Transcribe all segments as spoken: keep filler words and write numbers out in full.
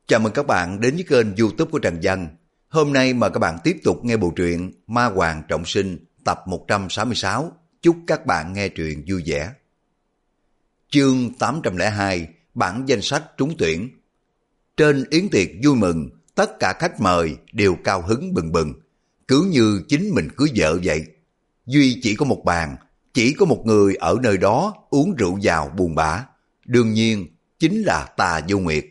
Chào mừng các bạn đến với kênh YouTube của Trần Văn. Hôm nay mời các bạn tiếp tục nghe bộ truyện Ma Hoàng Trọng Sinh tập một trăm sáu mươi sáu. Chúc các bạn nghe truyện vui vẻ. Chương tám trăm lẻ hai, bản danh sách trúng tuyển. Trên yến tiệc vui mừng, tất cả khách mời đều cao hứng bừng bừng, cứ như chính mình cưới vợ vậy. Duy chỉ có một bàn, chỉ có một người ở nơi đó uống rượu vào buồn bã, đương nhiên chính là Tà Vô Nguyệt.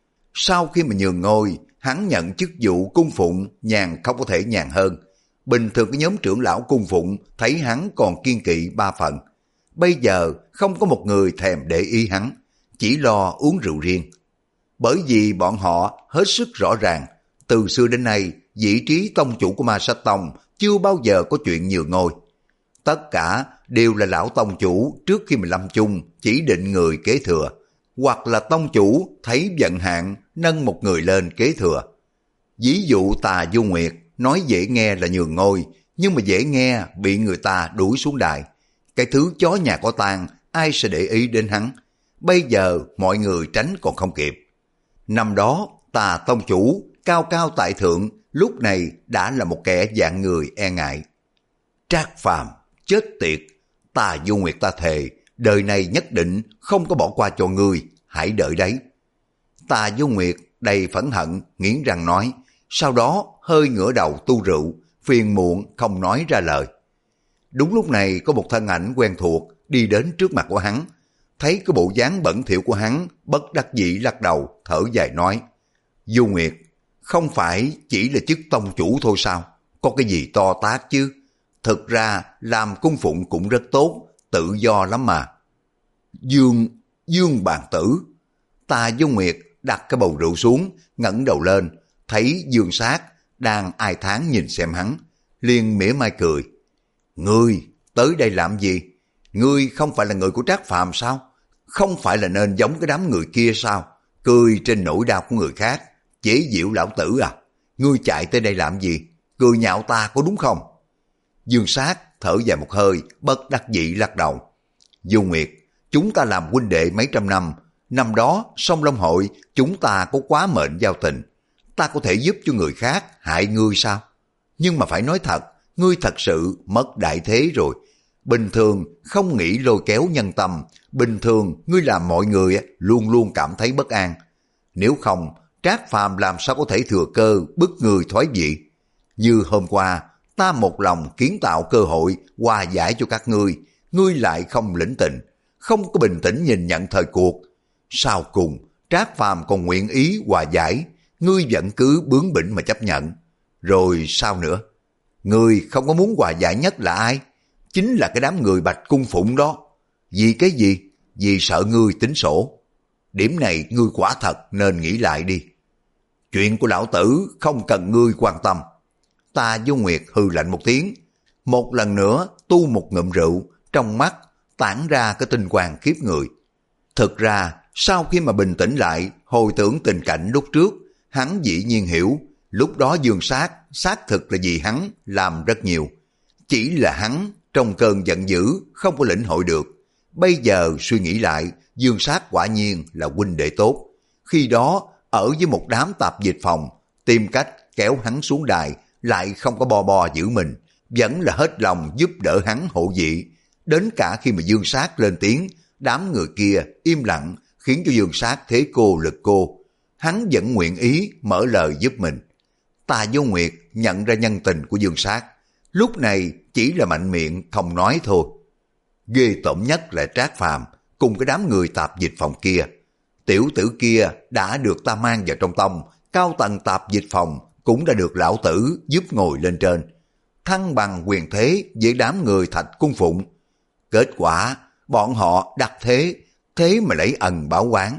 Sau khi mà nhường ngôi, hắn nhận chức vụ cung phụng, nhàn không có thể nhàn hơn. Bình thường cái nhóm trưởng lão cung phụng thấy hắn còn kiên kỵ ba phần. Bây giờ không có một người thèm để ý hắn, chỉ lo uống rượu riêng. Bởi vì bọn họ hết sức rõ ràng, từ xưa đến nay, vị trí tông chủ của Ma Sát Tông chưa bao giờ có chuyện nhường ngôi. Tất cả đều là lão tông chủ trước khi mà lâm chung chỉ định người kế thừa, hoặc là tông chủ thấy vận hạn nâng một người lên kế thừa. Ví dụ Tà Vô Nguyệt nói dễ nghe là nhường ngôi, nhưng mà dễ nghe bị người ta đuổi xuống đài. Cái thứ chó nhà có tang, ai sẽ để ý đến hắn? Bây giờ mọi người tránh còn không kịp. Năm đó Tà tông chủ cao cao tại thượng, lúc này đã là một kẻ dạng người e ngại. Trác Phàm, chết tiệt! Tà Vô Nguyệt ta thề, đời này nhất định không có bỏ qua cho ngươi, hãy đợi đấy. Tà Vô Nguyệt đầy phẫn hận, nghiến răng nói, sau đó hơi ngửa đầu tu rượu, phiền muộn không nói ra lời. Đúng lúc này có một thân ảnh quen thuộc đi đến trước mặt của hắn, thấy cái bộ dáng bẩn thỉu của hắn, bất đắc dĩ lắc đầu, thở dài nói, Vô Nguyệt, không phải chỉ là chức tông chủ thôi sao, có cái gì to tát chứ? Thực ra làm cung phụng cũng rất tốt, tự do lắm mà. Dương, Dương bàn tử. Tà Vô Nguyệt đặt cái bầu rượu xuống, ngẩng đầu lên, thấy Dương Sát đang ai thán nhìn xem hắn, liền mỉa mai cười. Ngươi tới đây làm gì? Ngươi không phải là người của Trác Phàm sao? Không phải là nên giống cái đám người kia sao? Cười trên nỗi đau của người khác, chế giễu lão tử à? Ngươi chạy tới đây làm gì? Cười nhạo ta có đúng không? Dương Sát thở dài một hơi, bất đắc dĩ lắc đầu. Vô Nguyệt, chúng ta làm huynh đệ mấy trăm năm, năm đó Song Long hội chúng ta có quá mệnh giao tình, ta có thể giúp cho người khác hại ngươi sao? Nhưng mà phải nói thật, ngươi thật sự mất đại thế rồi. Bình thường không nghĩ lôi kéo nhân tâm, bình thường ngươi làm mọi người luôn luôn cảm thấy bất an. Nếu không, Trác Phàm làm sao có thể thừa cơ bức người thoái vị? Như hôm qua, ta một lòng kiến tạo cơ hội hòa giải cho các ngươi, ngươi lại không lĩnh tình, không có bình tĩnh nhìn nhận thời cuộc. Sau cùng, Trác Phàm còn nguyện ý hòa giải, ngươi vẫn cứ bướng bỉnh mà chấp nhận. Rồi sao nữa? Ngươi không có muốn hòa giải nhất là ai? Chính là cái đám người Bạch cung phụng đó. Vì cái gì? Vì sợ ngươi tính sổ. Điểm này ngươi quả thật nên nghĩ lại đi. Chuyện của lão tử không cần ngươi quan tâm. Tà Vô Nguyệt hừ lạnh một tiếng, một lần nữa tu một ngụm rượu, trong mắt tản ra cái tinh quang khiếp người. Thực ra, sau khi mà bình tĩnh lại, hồi tưởng tình cảnh lúc trước, hắn dĩ nhiên hiểu, lúc đó Dương Sát xác thực là vì hắn làm rất nhiều. Chỉ là hắn trong cơn giận dữ không có lĩnh hội được. Bây giờ suy nghĩ lại, Dương Sát quả nhiên là huynh đệ tốt. Khi đó, ở với một đám tạp dịch phòng, tìm cách kéo hắn xuống đài, lại không có bo bo giữ mình, vẫn là hết lòng giúp đỡ hắn hộ vị. Đến cả khi mà Dương Sát lên tiếng, đám người kia im lặng, khiến cho Dương Sát thế cô lực cô. Hắn vẫn nguyện ý mở lời giúp mình. Tà Vô Nguyệt nhận ra nhân tình của Dương Sát, lúc này chỉ là mạnh miệng không nói thôi. Ghê tởm nhất là Trác Phàm cùng cái đám người tạp dịch phòng kia. Tiểu tử kia đã được ta mang vào trong tông, cao tầng tạp dịch phòng cũng đã được lão tử giúp ngồi lên trên, thăng bằng quyền thế với đám người Thạch cung phụng. Kết quả bọn họ đặt thế, thế mà lấy ẩn báo oán.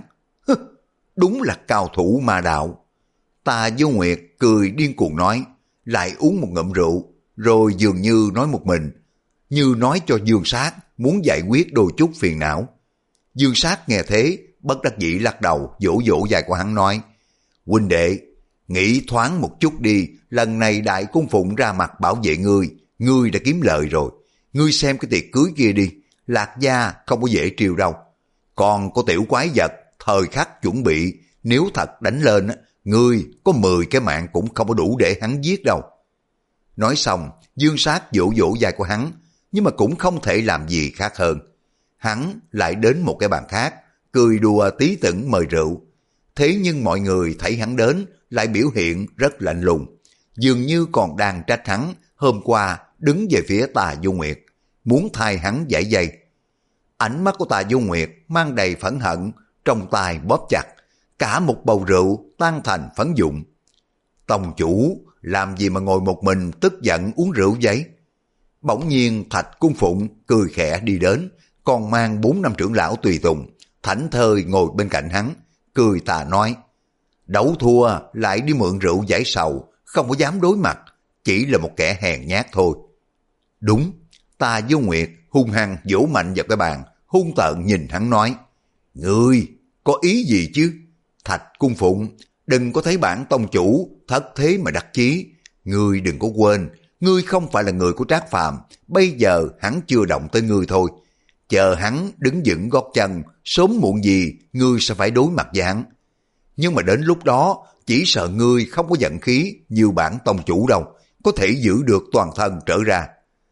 Đúng là cao thủ ma đạo. Tà Vô Nguyệt cười điên cuồng nói, lại uống một ngụm rượu, rồi dường như nói một mình, như nói cho Dương Sát muốn giải quyết đôi chút phiền não. Dương Sát nghe thế, bất đắc dĩ lắc đầu, vỗ vỗ vai của hắn nói, huynh đệ, nghĩ thoáng một chút đi, lần này đại cung phụng ra mặt bảo vệ ngươi, ngươi đã kiếm lợi rồi. Ngươi xem cái tiệc cưới kia đi, Lạc gia không có dễ triều đâu. Còn có tiểu quái vật, thời khắc chuẩn bị, nếu thật đánh lên, Ngươi có mười cái mạng cũng không có đủ để hắn giết đâu. Nói xong, Dương Sát vỗ vỗ vai của hắn, nhưng mà cũng không thể làm gì khác hơn. Hắn lại đến một cái bàn khác, cười đùa tí tửng mời rượu. Thế nhưng mọi người thấy hắn đến lại biểu hiện rất lạnh lùng, dường như còn đang trách hắn hôm qua đứng về phía Tà Du Nguyệt, muốn thay hắn giải dây. Ánh mắt của Tà Du Nguyệt mang đầy phẫn hận, trong tay bóp chặt, cả một bầu rượu tan thành phấn vụn. Tông chủ, làm gì mà ngồi một mình tức giận uống rượu vậy? Bỗng nhiên Thạch Cung Phụng cười khẽ đi đến, còn mang bốn năm trưởng lão tùy tùng, thảnh thơi ngồi bên cạnh hắn, cười tà nói, đấu thua lại đi mượn rượu giải sầu, không có dám đối mặt, chỉ là một kẻ hèn nhát thôi. Đúng, Tà Du Nguyệt hung hăng vỗ mạnh vào cái bàn, hung tợn nhìn hắn nói, ngươi có ý gì chứ? Thạch Cung Phụng, đừng có thấy bản tông chủ thất thế mà đắc chí, ngươi đừng có quên, ngươi không phải là người của Trác Phàm, bây giờ hắn chưa động tới ngươi thôi. Chờ hắn đứng vững gót chân, sớm muộn gì ngươi sẽ phải đối mặt với hắn. Nhưng mà đến lúc đó, chỉ sợ ngươi không có giận khí như bản tông chủ đâu, có thể giữ được toàn thân trở ra.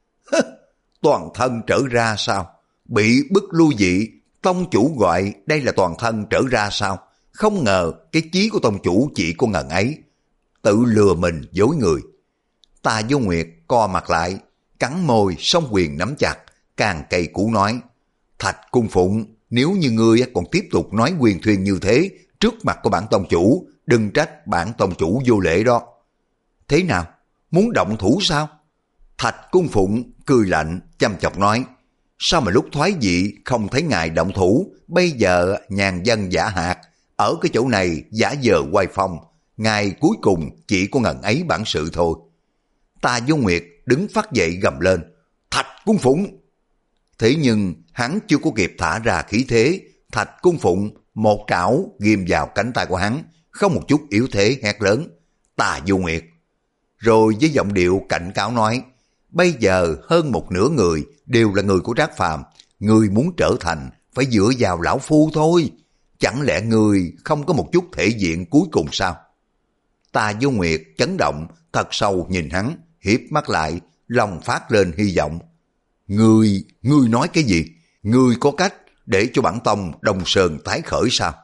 Toàn thân trở ra sao? Bị bức lui dị, tông chủ gọi đây là toàn thân trở ra sao? Không ngờ cái chí của tông chủ chỉ có ngần ấy. Tự lừa mình dối người. Tà Du Nguyệt co mặt lại, cắn môi song quyền nắm chặt, càng cay cú nói, Thạch Cung Phụng, nếu như ngươi còn tiếp tục nói quyền thuyền như thế trước mặt của bản tông chủ, đừng trách bản tông chủ vô lễ đó. Thế nào? Muốn động thủ sao? Thạch Cung Phụng cười lạnh, chăm chọc nói, sao mà lúc thoái vị không thấy ngài động thủ, bây giờ nhàn dân giả hạt, ở cái chỗ này giả vờ oai phong, ngài cuối cùng chỉ có ngần ấy bản sự thôi. Tà Du Nguyệt đứng phát dậy gầm lên, Thạch Cung Phụng! Thế nhưng hắn chưa có kịp thả ra khí thế, Thạch Cung Phụng một trảo ghim vào cánh tay của hắn, không một chút yếu thế hét lớn, Tà Du Nguyệt! Rồi với giọng điệu cảnh cáo nói, bây giờ hơn một nửa người đều là người của Trác Phàm, người muốn trở thành phải dựa vào lão phu thôi, chẳng lẽ người không có một chút thể diện cuối cùng sao? Tà Du Nguyệt chấn động, thật sâu nhìn hắn, hiếp mắt lại, lòng phát lên hy vọng. Ngươi, ngươi nói cái gì? Ngươi có cách để cho bản tông Đông Sơn tái khởi sao?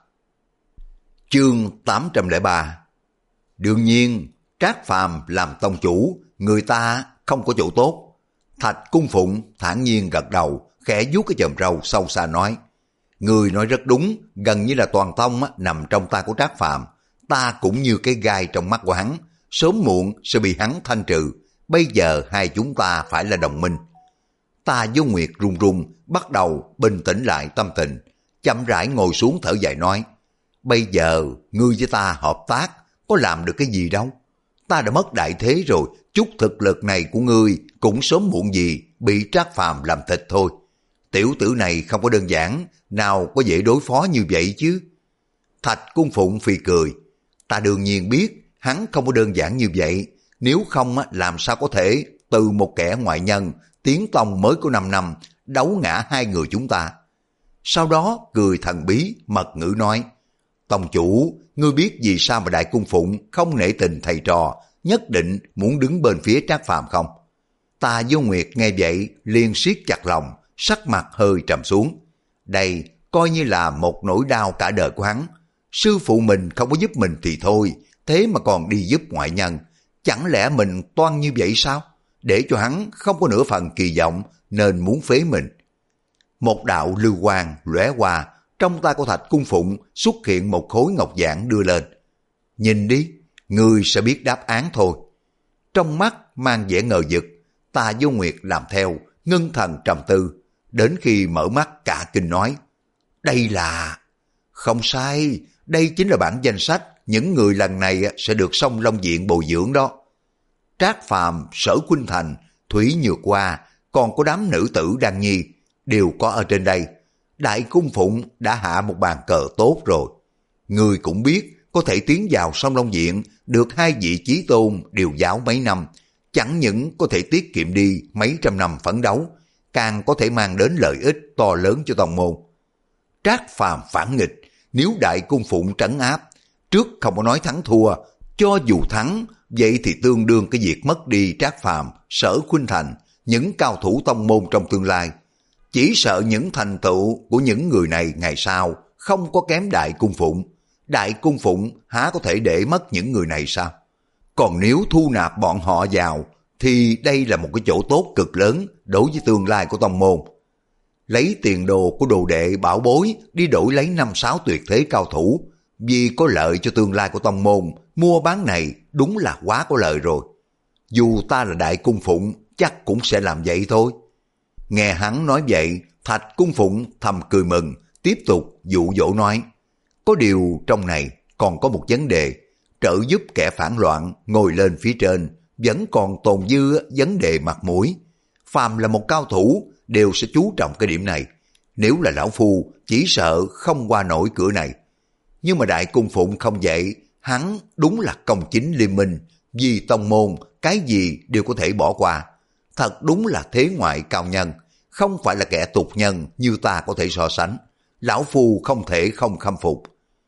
Chương tám trăm lẻ ba. Đương nhiên, Trác Phàm làm tông chủ, người ta không có chỗ tốt. Thạch Cung Phụng thản nhiên gật đầu, khẽ vuốt cái chòm râu sâu xa nói, người nói rất đúng, gần như là toàn tông nằm trong tay của Trác Phàm, ta cũng như cái gai trong mắt của hắn, sớm muộn sẽ bị hắn thanh trừ, bây giờ hai chúng ta phải là đồng minh. Tà Du Nguyệt run run, bắt đầu bình tĩnh lại tâm tình, chậm rãi ngồi xuống thở dài nói, bây giờ ngươi với ta hợp tác, có làm được cái gì đâu. Ta đã mất đại thế rồi, chút thực lực này của ngươi cũng sớm muộn gì bị Trác Phàm làm thịt thôi. Tiểu tử này không có đơn giản, nào có dễ đối phó như vậy chứ. Thạch Cung Phụng phì cười, ta đương nhiên biết hắn không có đơn giản như vậy, nếu không làm sao có thể từ một kẻ ngoại nhân tiến tông mới có năm năm đấu ngã hai người chúng ta. Sau đó cười thần bí mật ngữ nói, tông chủ, ngươi biết vì sao mà Đại Cung Phụng không nể tình thầy trò, nhất định muốn đứng bên phía Trác Phàm không? Tà Du Nguyệt nghe vậy liền siết chặt lòng, sắc mặt hơi trầm xuống. Đây coi như là một nỗi đau cả đời của hắn. Sư phụ mình không có giúp mình thì thôi, thế mà còn đi giúp ngoại nhân. Chẳng lẽ mình toan như vậy sao? Để cho hắn không có nửa phần kỳ vọng nên muốn phế mình. Một đạo lưu quang lóe qua, trong tay của Thạch Cung Phụng xuất hiện một khối ngọc giản đưa lên. Nhìn đi, ngươi sẽ biết đáp án thôi. Trong mắt mang vẻ ngờ vực, Tà Du Nguyệt làm theo, ngưng thần trầm tư, đến khi mở mắt cả kinh nói, đây là... Không sai, đây chính là bản danh sách những người lần này sẽ được Song Long Viện bồi dưỡng đó. Trác Phàm, Sở Khuynh Thành, Thủy Nhược Hoa, còn có đám nữ tử Đan Nhi, đều có ở trên đây. Đại Cung Phụng đã hạ một bàn cờ tốt rồi. Người cũng biết, có thể tiến vào Song Long Viện, được hai vị chí tôn điều giáo mấy năm, chẳng những có thể tiết kiệm đi mấy trăm năm phấn đấu, càng có thể mang đến lợi ích to lớn cho tông môn. Trác Phàm phản nghịch, nếu Đại Cung Phụng trấn áp, Trước không có nói thắng thua, cho dù thắng, vậy thì tương đương cái việc mất đi Trác Phàm, Sở Khuynh Thành, những cao thủ tông môn trong tương lai. Chỉ sợ những thành tựu của những người này ngày sau không có kém Đại Cung Phụng. Đại Cung Phụng há có thể để mất những người này sao? Còn nếu thu nạp bọn họ vào, thì đây là một cái chỗ tốt cực lớn đối với tương lai của tông môn. Lấy tiền đồ của đồ đệ bảo bối đi đổi lấy năm sáu tuyệt thế cao thủ, vì có lợi cho tương lai của tông môn, mua bán này đúng là quá có lợi rồi. Dù ta là Đại Cung Phụng, chắc cũng sẽ làm vậy thôi. Nghe hắn nói vậy, Thạch Cung Phụng thầm cười mừng, tiếp tục dụ dỗ nói. Có điều trong này còn có một vấn đề, trợ giúp kẻ phản loạn ngồi lên phía trên, vẫn còn tồn dư vấn đề mặt mũi. Phàm là một cao thủ đều sẽ chú trọng cái điểm này. Nếu là lão phu, chỉ sợ không qua nổi cửa này. Nhưng mà Đại Cung Phụng không vậy, hắn đúng là công chính liên minh, vì tông môn, cái gì đều có thể bỏ qua. Thật đúng là thế ngoại cao nhân, không phải là kẻ tục nhân như ta có thể so sánh. Lão phu không thể không khâm phục.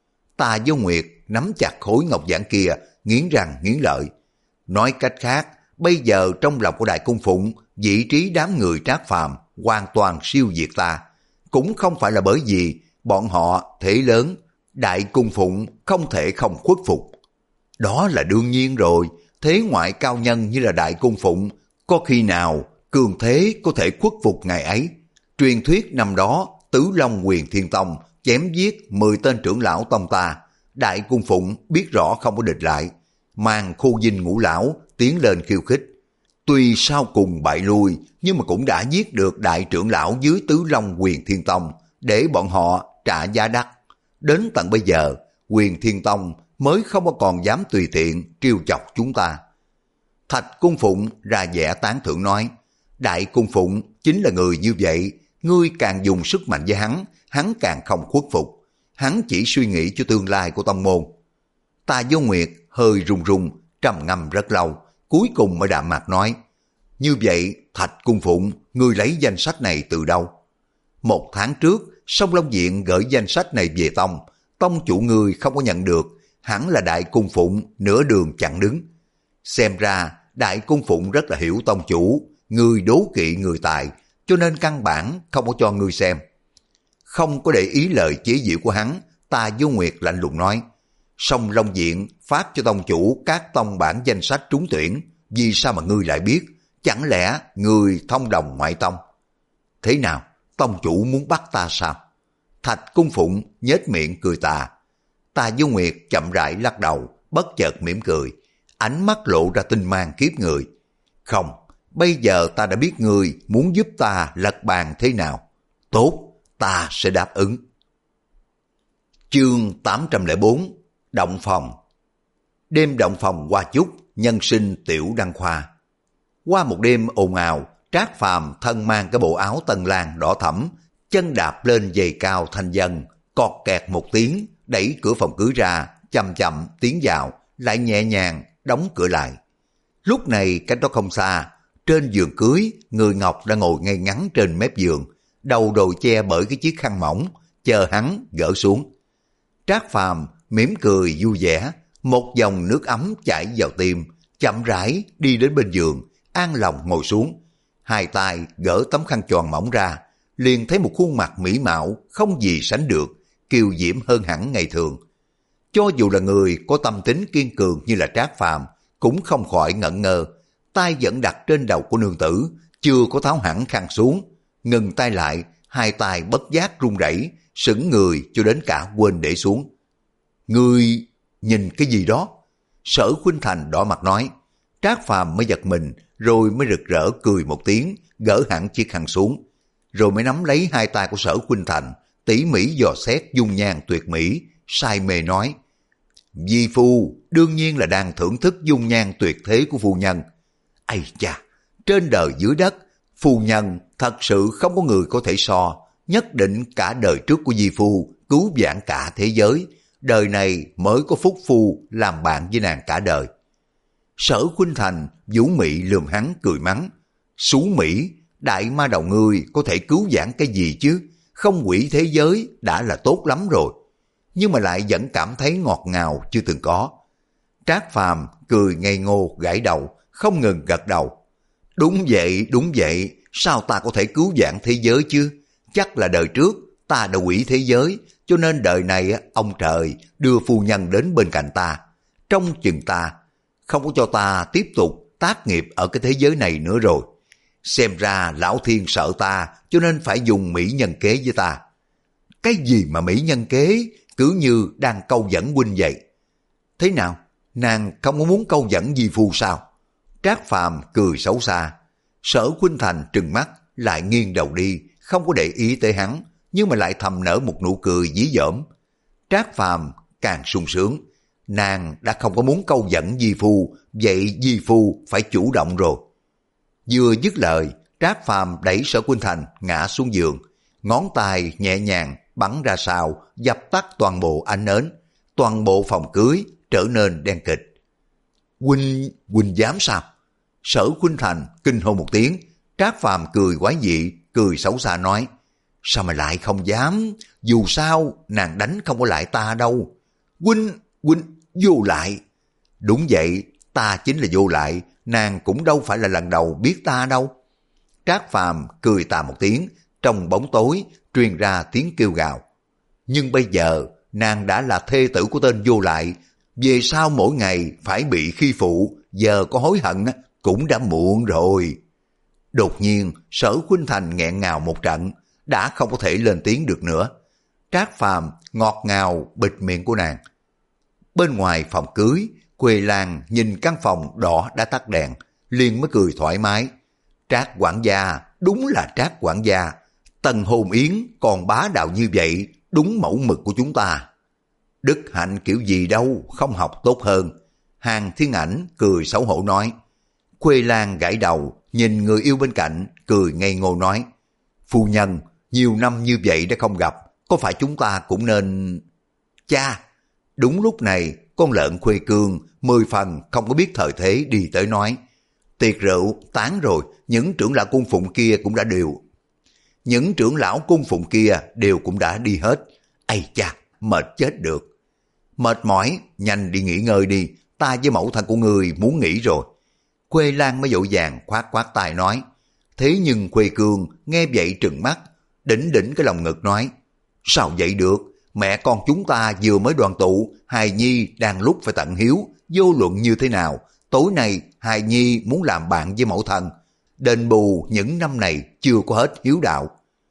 Tà Vô Nguyệt nắm chặt khối ngọc giản kia, nghiến răng nghiến lợi. Nói cách khác, bây giờ trong lòng của Đại Cung Phụng, vị trí đám người Trác Phàm hoàn toàn siêu việt ta. Cũng không phải là bởi vì bọn họ thế lớn, Đại Cung Phụng không thể không khuất phục. Đó là đương nhiên rồi, thế ngoại cao nhân như là Đại Cung Phụng, có khi nào cường thế có thể khuất phục ngày ấy. Truyền thuyết năm đó, Tứ Long Huyền Thiên Tông chém giết mười tên trưởng lão tông ta, Đại Cung Phụng biết rõ không có địch lại, mang khu dinh ngũ lão tiến lên khiêu khích. Tuy sau cùng bại lui, nhưng mà cũng đã giết được đại trưởng lão dưới Tứ Long Huyền Thiên Tông, để bọn họ trả giá đắt. Đến tận bây giờ, Huyền Thiên Tông mới không có còn dám tùy tiện trêu chọc chúng ta. Thạch Cung Phụng ra vẻ tán thưởng nói, Đại Cung Phụng chính là người như vậy, ngươi càng dùng sức mạnh với hắn, hắn càng không khuất phục. Hắn chỉ suy nghĩ cho tương lai của tông môn. Tà Vô Nguyệt hơi run run, trầm ngâm rất lâu, cuối cùng mới đạm mạc nói, như vậy Thạch Cung Phụng, ngươi lấy danh sách này từ đâu? Một tháng trước, Sông Long Viện gửi danh sách này về tông, tông chủ ngươi không có nhận được, hẳn là Đại Cung Phụng nửa đường chặn đứng. Xem ra Đại Cung Phụng rất là hiểu tông chủ, ngươi đố kỵ người tài, cho nên căn bản không có cho ngươi xem. Không có để ý lời chế giễu của hắn, Tà Vô Nguyệt lạnh lùng nói, Sông Long Viện phát cho tông chủ các tông bản danh sách trúng tuyển, vì sao mà ngươi lại biết? Chẳng lẽ ngươi thông đồng ngoại tông? Thế nào, tông chủ muốn bắt ta sao? Thạch Cung Phụng nhếch miệng cười tà. Tà Vô Nguyệt chậm rãi lắc đầu, bất chợt mỉm cười, ánh mắt lộ ra tinh mang kiếp người. Không, bây giờ ta đã biết ngươi muốn giúp ta lật bàn thế nào. Tốt, ta sẽ đáp ứng. Chương tám trăm lẻ bốn, Động Phòng. Đêm động phòng qua chúc, nhân sinh tiểu đăng khoa. Qua một đêm ồn ào, Trác Phàm thân mang cái bộ áo tân lang đỏ thẫm, chân đạp lên giày cao thanh dân, cọt kẹt một tiếng, đẩy cửa phòng cưới ra, chậm chậm tiến vào, lại nhẹ nhàng đóng cửa lại. Lúc này cách đó không xa, trên giường cưới, người Ngọc đang ngồi ngay ngắn trên mép giường, đầu đội che bởi cái chiếc khăn mỏng, chờ hắn gỡ xuống. Trác Phàm mỉm cười vui vẻ, một dòng nước ấm chảy vào tim, chậm rãi đi đến bên giường, an lòng ngồi xuống, hai tay gỡ tấm khăn choàng mỏng ra, liền thấy một khuôn mặt mỹ mạo không gì sánh được, kiều diễm hơn hẳn ngày thường. Cho dù là người có tâm tính kiên cường như là Trác Phàm, cũng không khỏi ngẩn ngơ, tay vẫn đặt trên đầu của nương tử, chưa có tháo hẳn khăn xuống, ngừng tay lại, hai tay bất giác run rẩy, sững người cho đến cả quên để xuống. Ngươi nhìn cái gì đó? Sở Khuynh Thành đỏ mặt nói. Trác Phàm mới giật mình, rồi mới rực rỡ cười một tiếng, gỡ hẳn chiếc khăn xuống, rồi mới nắm lấy hai tay của Sở Khuynh Thành, tỉ mỉ dò xét dung nhan tuyệt mỹ, say mê nói: Vi phu đương nhiên là đang thưởng thức dung nhan tuyệt thế của phu nhân. Ây cha, trên đời dưới đất, phu nhân thật sự không có người có thể so, nhất định cả đời trước của Vi phu cứu vãn cả thế giới, đời này mới có phúc phu làm bạn với nàng cả đời. Sở Khuynh Thành vũ mị lườm hắn cười mắng: Xú Mỹ, đại ma đầu ngươi có thể cứu vãn cái gì chứ, không hủy thế giới đã là tốt lắm rồi. nhưng mà lại vẫn cảm thấy ngọt ngào chưa từng có. Trác Phàm cười ngây ngô gãi đầu, không ngừng gật đầu. Đúng vậy, đúng vậy, sao ta có thể cứu vãn thế giới chứ? Chắc là đời trước ta đã hủy thế giới, cho nên đời này ông trời đưa phu nhân đến bên cạnh ta. Trong chừng ta, không có cho ta tiếp tục tác nghiệp ở cái thế giới này nữa rồi. Xem ra lão thiên sợ ta, cho nên phải dùng mỹ nhân kế với ta. Cái gì mà mỹ nhân kế, cứ như đang câu dẫn huynh vậy. Thế nào, nàng không có muốn câu dẫn di phu sao? Trác Phàm cười xấu xa. Sở Khuynh Thành trừng mắt, lại nghiêng đầu đi, không có để ý tới hắn, nhưng mà lại thầm nở một nụ cười dí dỏm. Trác Phàm càng sung sướng. Nàng đã không có muốn câu dẫn di phu, vậy di phu phải chủ động rồi. Vừa dứt lời, Trác Phàm đẩy Sở Khuynh Thành ngã xuống giường, ngón tay nhẹ nhàng bắn ra sau, dập tắt toàn bộ ánh nến, toàn bộ phòng cưới trở nên đen kịch. Huynh, huynh dám sao? Sở Khuynh Thành kinh hô một tiếng. Trác Phàm cười quái dị, cười xấu xa nói, sao mà lại không dám, dù sao nàng đánh không có lại ta đâu. Huynh, huynh vô lại. Đúng vậy, ta chính là vô lại, nàng cũng đâu phải là lần đầu biết ta đâu. Trác Phàm cười tà một tiếng, trong bóng tối truyền ra tiếng kêu gào. Nhưng bây giờ nàng đã là thê tử của tên vô lại, về sau mỗi ngày phải bị khi phụ, giờ có hối hận cũng đã muộn rồi. Đột nhiên Sở Khuynh Thành nghẹn ngào một trận, đã không có thể lên tiếng được nữa. Trác Phàm ngọt ngào bịt miệng của nàng. Bên ngoài phòng cưới, Quê Lan nhìn căn phòng đỏ đã tắt đèn, liền mới cười thoải mái. Trác quản gia, đúng là Trác quản gia. Tần hôn yến còn bá đạo như vậy, đúng mẫu mực của chúng ta. Đức hạnh kiểu gì đâu, không học tốt hơn. Hàng Thiên Ảnh cười xấu hổ nói. Quê Lan gãi đầu, nhìn người yêu bên cạnh, cười ngây ngô nói. Phu nhân, nhiều năm như vậy đã không gặp, có phải chúng ta cũng nên... Cha! Đúng lúc này, con lợn Khuê Cương mười phần không có biết thời thế đi tới nói. Tiệc rượu tán rồi, những trưởng lão cung phụng kia cũng đã đều. Những trưởng lão cung phụng kia đều cũng đã đi hết. Ây cha, mệt chết được. Mệt mỏi, nhanh đi nghỉ ngơi đi, ta với mẫu thân của người muốn nghỉ rồi. Quê Lan mới dội vàng khoát khoát tay nói. Thế nhưng Khuê Cương nghe vậy trừng mắt, đỉnh đỉnh cái lòng ngực nói. Sao vậy được, mẹ con chúng ta vừa mới đoàn tụ, hài nhi đang lúc phải tận hiếu, vô luận như thế nào, tối nay hài nhi muốn làm bạn với mẫu thân, đền bù những năm này chưa có hết hiếu đạo.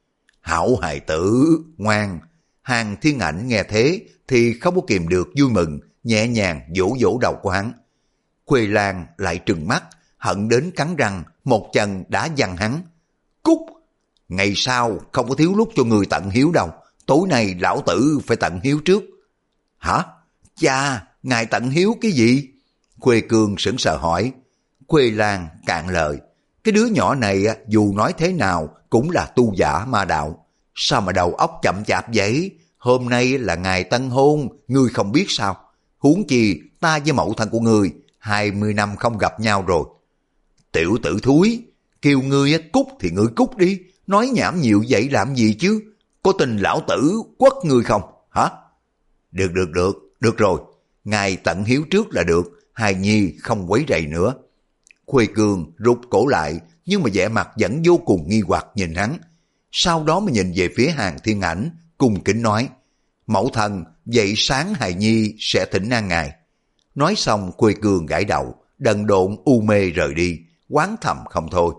Hảo hài tử, ngoan. Hàng Thiên Ảnh nghe thế thì không có kìm được vui mừng, nhẹ nhàng vỗ vỗ đầu của hắn. Khuê Lan lại trừng mắt, hận đến cắn răng, một chân đã giằng hắn. Cút! Ngày sau không có thiếu lúc cho người tận hiếu đâu, tối nay lão tử phải tận hiếu trước. Hả? Cha, ngài tận hiếu cái gì? Khuê Cương sững sờ hỏi. Khuê Lan cạn lời. Cái đứa nhỏ này dù nói thế nào cũng là tu giả ma đạo. Sao mà đầu óc chậm chạp vậy? Hôm nay là ngày tân hôn, ngươi không biết sao? Huống chi ta với mẫu thân của ngươi hai mươi năm không gặp nhau rồi. Tiểu tử thúi, kêu ngươi cút thì ngươi cút đi, nói nhảm nhiều vậy làm gì chứ? Có tin lão tử quất ngươi không? Hả? Được được được, được rồi, ngài tận hiếu trước là được, hài nhi không quấy rầy nữa. Khuê Cương rụt cổ lại, nhưng mà vẻ mặt vẫn vô cùng nghi hoặc nhìn hắn. Sau đó mới nhìn về phía Hàng Thiên Ảnh, cung kính nói. Mẫu thân, vậy sáng hài nhi sẽ thỉnh an ngài. Nói xong Khuê Cương gãi đầu, đần độn u mê rời đi, oán thầm không thôi.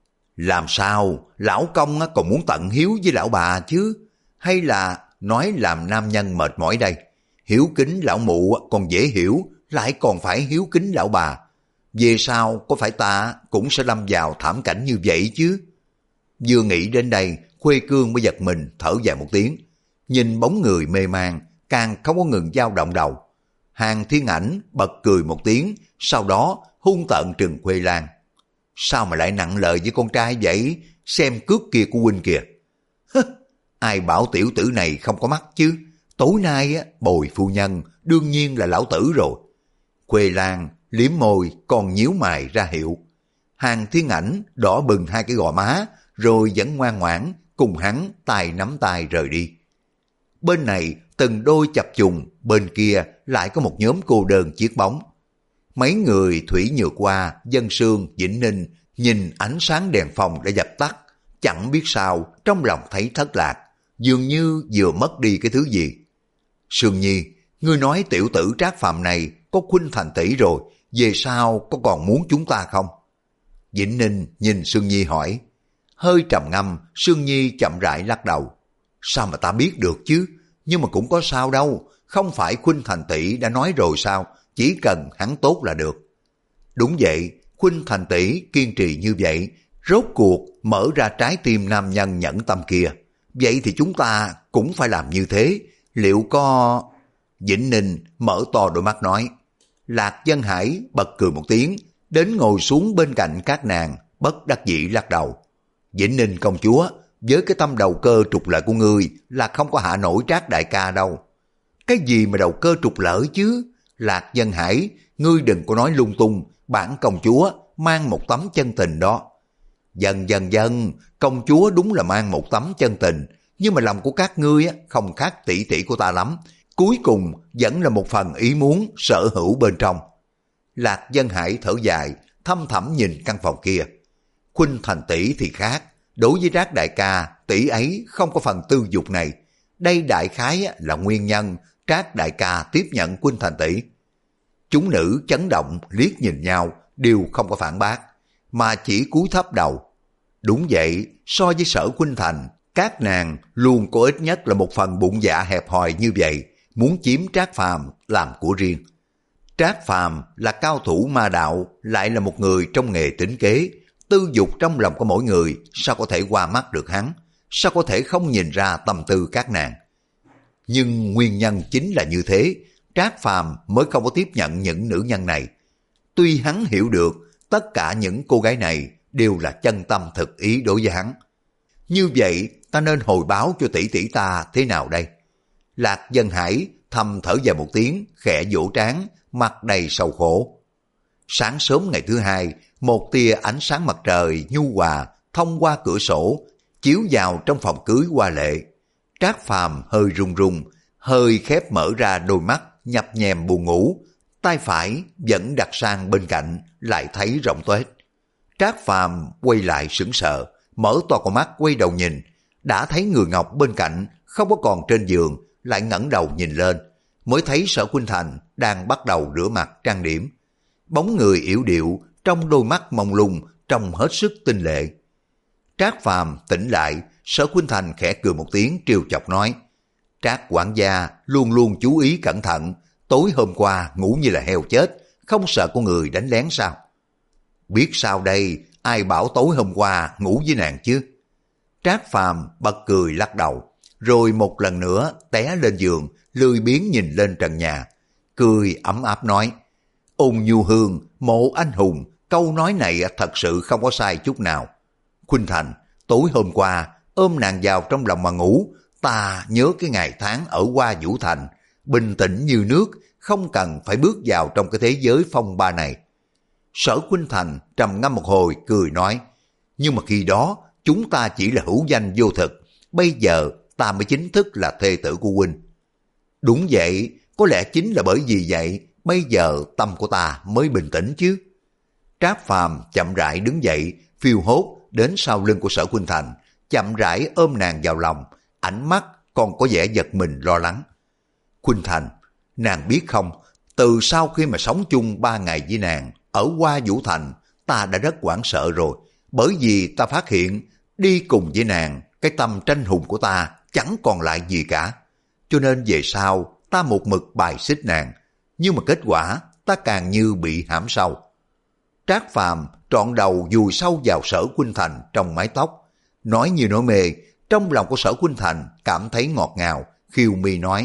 Làm sao, lão công còn muốn tận hiếu với lão bà chứ? Hay là nói làm nam nhân mệt mỏi đây? Hiếu kính lão mụ còn dễ hiểu, lại còn phải hiếu kính lão bà. Về sau có phải ta cũng sẽ lâm vào thảm cảnh như vậy chứ? Vừa nghĩ đến đây, Khuê Cương mới giật mình thở dài một tiếng. Nhìn bóng người mê man, càng không có ngừng dao động đầu. Hàng Thiên Ảnh bật cười một tiếng, sau đó hung tợn trừng Khuê Lan. Sao mà lại nặng lời với con trai vậy? Xem cước kia của huynh kìa. Ai bảo tiểu tử này không có mắt chứ? Tối nay á, bồi phu nhân đương nhiên là lão tử rồi. Khuê Lan liếm môi còn nhíu mày ra hiệu. Hàng Thiên Ảnh đỏ bừng hai cái gò má, rồi vẫn ngoan ngoãn cùng hắn tay nắm tay rời đi. Bên này từng đôi chập trùng, bên kia lại có một nhóm cô đơn chiếc bóng. Mấy người Thủy Nhược Hoa, Dân Sương, Vĩnh Ninh nhìn ánh sáng đèn phòng đã dập tắt, chẳng biết sao trong lòng thấy thất lạc, dường như vừa mất đi cái thứ gì. Sương Nhi, ngươi nói tiểu tử Trác Phàm này có khuynh thành tỷ rồi, về sau có còn muốn chúng ta không? Vĩnh Ninh nhìn Sương Nhi hỏi. Hơi trầm ngâm, Sương Nhi chậm rãi lắc đầu. Sao mà ta biết được chứ, nhưng mà cũng có sao đâu, không phải Khuynh Thành tỷ đã nói rồi sao, chỉ cần hắn tốt là được. Đúng vậy, Khuynh Thành tỷ kiên trì như vậy, rốt cuộc mở ra trái tim nam nhân nhẫn tâm kia. Vậy thì chúng ta cũng phải làm như thế, liệu có... Vĩnh Ninh mở to đôi mắt nói. Lạc Dân Hải bật cười một tiếng, đến ngồi xuống bên cạnh các nàng, bất đắc dĩ lắc đầu. Vĩnh Ninh công chúa, với cái tâm đầu cơ trục lợi của ngươi là không có hạ nổi Trác đại ca đâu. Cái gì mà đầu cơ trục lợi chứ? Lạc Dân Hải, ngươi đừng có nói lung tung, bản công chúa mang một tấm chân tình đó. Dần dần dần, công chúa đúng là mang một tấm chân tình, nhưng mà lòng của các ngươi không khác tỷ tỷ của ta lắm. Cuối cùng vẫn là một phần ý muốn sở hữu bên trong. Lạc Dân Hải thở dài, thâm thẳm nhìn căn phòng kia. Khuynh Thành tỷ thì khác, đối với Trác đại ca, tỷ ấy không có phần tư dục này. Đây đại khái là nguyên nhân Trác đại ca tiếp nhận Khuynh Thành tỷ. Chúng nữ chấn động liếc nhìn nhau, đều không có phản bác, mà chỉ cúi thấp đầu. Đúng vậy, so với Sở Khuynh Thành, các nàng luôn có ít nhất là một phần bụng dạ hẹp hòi như vậy, muốn chiếm Trác Phàm làm của riêng. Trác Phàm là cao thủ ma đạo, lại là một người trong nghề tính kế, tư dục trong lòng của mỗi người, sao có thể qua mắt được hắn, sao có thể không nhìn ra tâm tư các nàng. Nhưng nguyên nhân chính là như thế, Trác Phàm mới không có tiếp nhận những nữ nhân này. Tuy hắn hiểu được tất cả những cô gái này đều là chân tâm thực ý đối với hắn. Như vậy ta nên hồi báo cho tỷ tỷ ta thế nào đây? Lạc Dân Hải thầm thở dài một tiếng, khẽ vỗ trán, mặt đầy sầu khổ. Sáng sớm ngày thứ hai, một tia ánh sáng mặt trời nhu hòa thông qua cửa sổ chiếu vào trong phòng cưới hoa lệ. Trác Phàm hơi run run, hơi khép mở ra đôi mắt nhập nhèm buồn ngủ, tay phải vẫn đặt sang bên cạnh, lại thấy rộng toét. Trác Phàm quay lại sững sờ, mở to con mắt quay đầu nhìn, đã thấy người ngọc bên cạnh không có còn trên giường, lại ngẩng đầu nhìn lên, mới thấy Sở Khuynh Thành đang bắt đầu rửa mặt trang điểm. Bóng người yểu điệu trong đôi mắt mông lung trông hết sức tinh lệ. Trác Phàm tỉnh lại, Sở Khuynh Thành khẽ cười một tiếng trêu chọc nói: Trác quản gia luôn luôn chú ý cẩn thận, tối hôm qua ngủ như là heo chết, không sợ có người đánh lén sao? Biết sao đây, ai bảo tối hôm qua ngủ với nàng chứ? Trác Phàm bật cười lắc đầu, rồi một lần nữa té lên giường, lười biếng nhìn lên trần nhà, cười ấm áp nói: Ôn nhu hương, mộ anh hùng, câu nói này thật sự không có sai chút nào. Khuynh Thành, tối hôm qua ôm nàng vào trong lòng mà ngủ, ta nhớ cái ngày tháng ở Hoa Vũ Thành, bình tĩnh như nước, không cần phải bước vào trong cái thế giới phong ba này. Sở Khuynh Thành trầm ngâm một hồi cười nói: Nhưng mà khi đó chúng ta chỉ là hữu danh vô thực, bây giờ ta mới chính thức là thê tử của huynh. Đúng vậy, có lẽ chính là bởi vì vậy bây giờ tâm của ta mới bình tĩnh chứ. Trác Phàm chậm rãi đứng dậy, phiêu hốt đến sau lưng của Sở Khuynh Thành, chậm rãi ôm nàng vào lòng, ánh mắt còn có vẻ giật mình lo lắng. Khuynh Thành, nàng biết không, từ sau khi mà sống chung ba ngày với nàng ở Hoa Vũ Thành, ta đã rất hoảng sợ rồi, bởi vì ta phát hiện đi cùng với nàng, cái tâm tranh hùng của ta chẳng còn lại gì cả. Cho nên về sau ta một mực bài xích nàng, nhưng mà kết quả ta càng như bị hãm sâu. Trác Phàm trọn đầu vùi sâu vào Sở Khuynh Thành trong mái tóc, nói như nói mê. Trong lòng của Sở Khuynh Thành cảm thấy ngọt ngào, khiêu mi nói: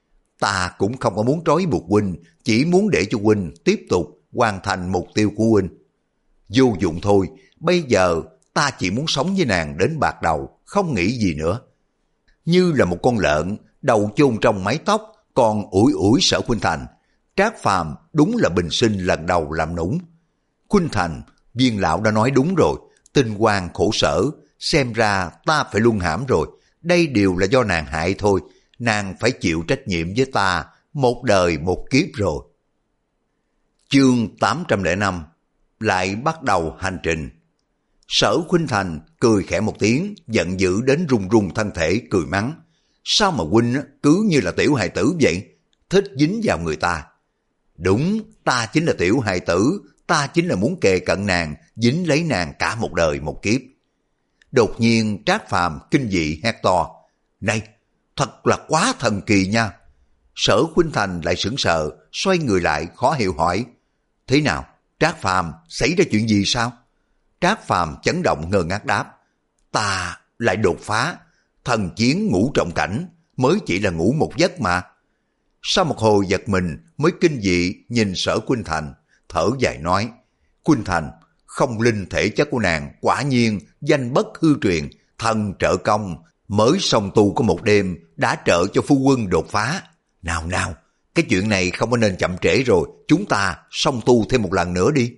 Ta cũng không có muốn trói buộc huynh, chỉ muốn để cho huynh tiếp tục hoàn thành mục tiêu của huynh. Vô dụng thôi, bây giờ ta chỉ muốn sống với nàng đến bạc đầu, không nghĩ gì nữa. Như là một con lợn, đầu chôn trong mái tóc, còn ủi ủi Sở Khuynh Thành. Trác Phàm đúng là bình sinh lần đầu làm nũng. Khuynh Thành, viên lão đã nói đúng rồi, Tinh Quang khổ sở, xem ra ta phải luân hãm rồi, đây đều là do nàng hại thôi. nàng phải chịu trách nhiệm với ta một đời một kiếp rồi. Chương tám trăm lẻ năm lại bắt đầu hành trình. Sở Khuynh Thành cười khẽ một tiếng, giận dữ đến run run thân thể, cười mắng. Sao mà huynh cứ như là tiểu hài tử vậy, thích dính vào người ta. Đúng, ta chính là tiểu hài tử, ta chính là muốn kề cận nàng, dính lấy nàng cả một đời một kiếp. Đột nhiên Trác Phàm kinh dị hét to. Này, thật là quá thần kỳ nha. Sở Khuynh Thành lại sững sờ, xoay người lại khó hiểu hỏi. Thế nào, Trác Phàm, xảy ra chuyện gì sao? Trác Phàm chấn động ngơ ngác đáp. Ta lại đột phá, thần chiến ngũ trọng cảnh, mới chỉ là ngủ một giấc mà. Sau một hồi giật mình mới kinh dị nhìn Sở Khuynh Thành, thở dài nói. Khuynh Thành, không linh thể chất của nàng quả nhiên danh bất hư truyền, thần trợ công, mới song tu có một đêm đã trợ cho phu quân đột phá. Nào nào, cái chuyện này không có nên chậm trễ rồi, chúng ta song tu thêm một lần nữa đi.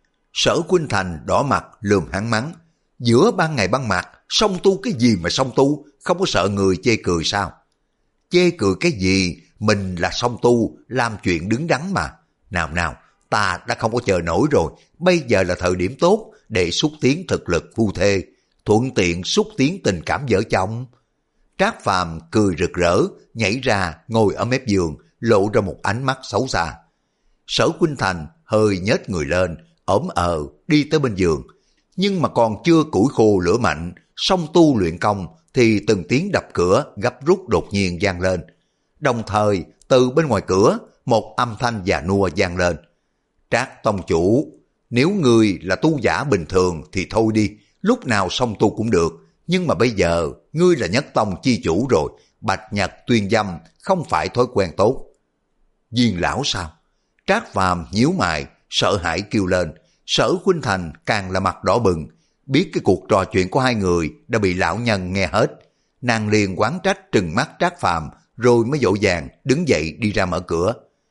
Sở Khuynh Thành đỏ mặt lườm hắn mắng. Giữa ban ngày ban mặt, song tu cái gì mà song tu, không có sợ người chê cười sao? Chê cười cái gì, mình là song tu, làm chuyện đứng đắn mà. Nào nào, ta đã không có chờ nổi rồi, bây giờ là thời điểm tốt để xúc tiến thực lực phu thê, thuận tiện xúc tiến tình cảm vợ chồng. Trác Phàm cười rực rỡ, nhảy ra ngồi ở mép giường, lộ ra một ánh mắt xấu xa. Sở Khuynh Thành hơi nhếch người lên, ốm ờ đi tới bên giường, nhưng mà còn chưa củi khô lửa mạnh, song tu luyện công thì từng tiếng đập cửa gấp rút đột nhiên vang lên. Đồng thời từ bên ngoài cửa một âm thanh già nua vang lên. Trác tông chủ, nếu ngươi là tu giả bình thường thì thôi đi, lúc nào song tu cũng được, nhưng mà bây giờ ngươi là nhất tông chi chủ rồi, bạch nhật tuyên dâm không phải thói quen tốt. Viên lão sao? Trác Phàm nhíu mày, sợ hãi kêu lên. Sở Khuynh Thành càng là mặt đỏ bừng, biết cái cuộc trò chuyện của hai người đã bị lão nhân nghe hết. Nàng liền oán trách trừng mắt Trác Phàm, rồi mới dỗ dàng đứng dậy đi ra mở cửa.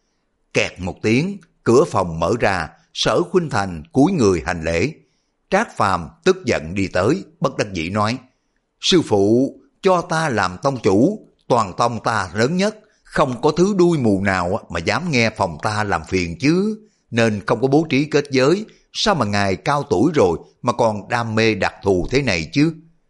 Kẹt một tiếng, cửa phòng mở ra, Sở Khuynh Thành cúi người hành lễ. Trác Phàm tức giận đi tới, bất đắc dĩ nói. Sư phụ, cho ta làm tông chủ, toàn tông ta lớn nhất, không có thứ đuôi mù nào mà dám nghe phòng ta làm phiền chứ, nên không có bố trí kết giới. Sao mà ngài cao tuổi rồi mà còn đam mê đặc thù thế này chứ?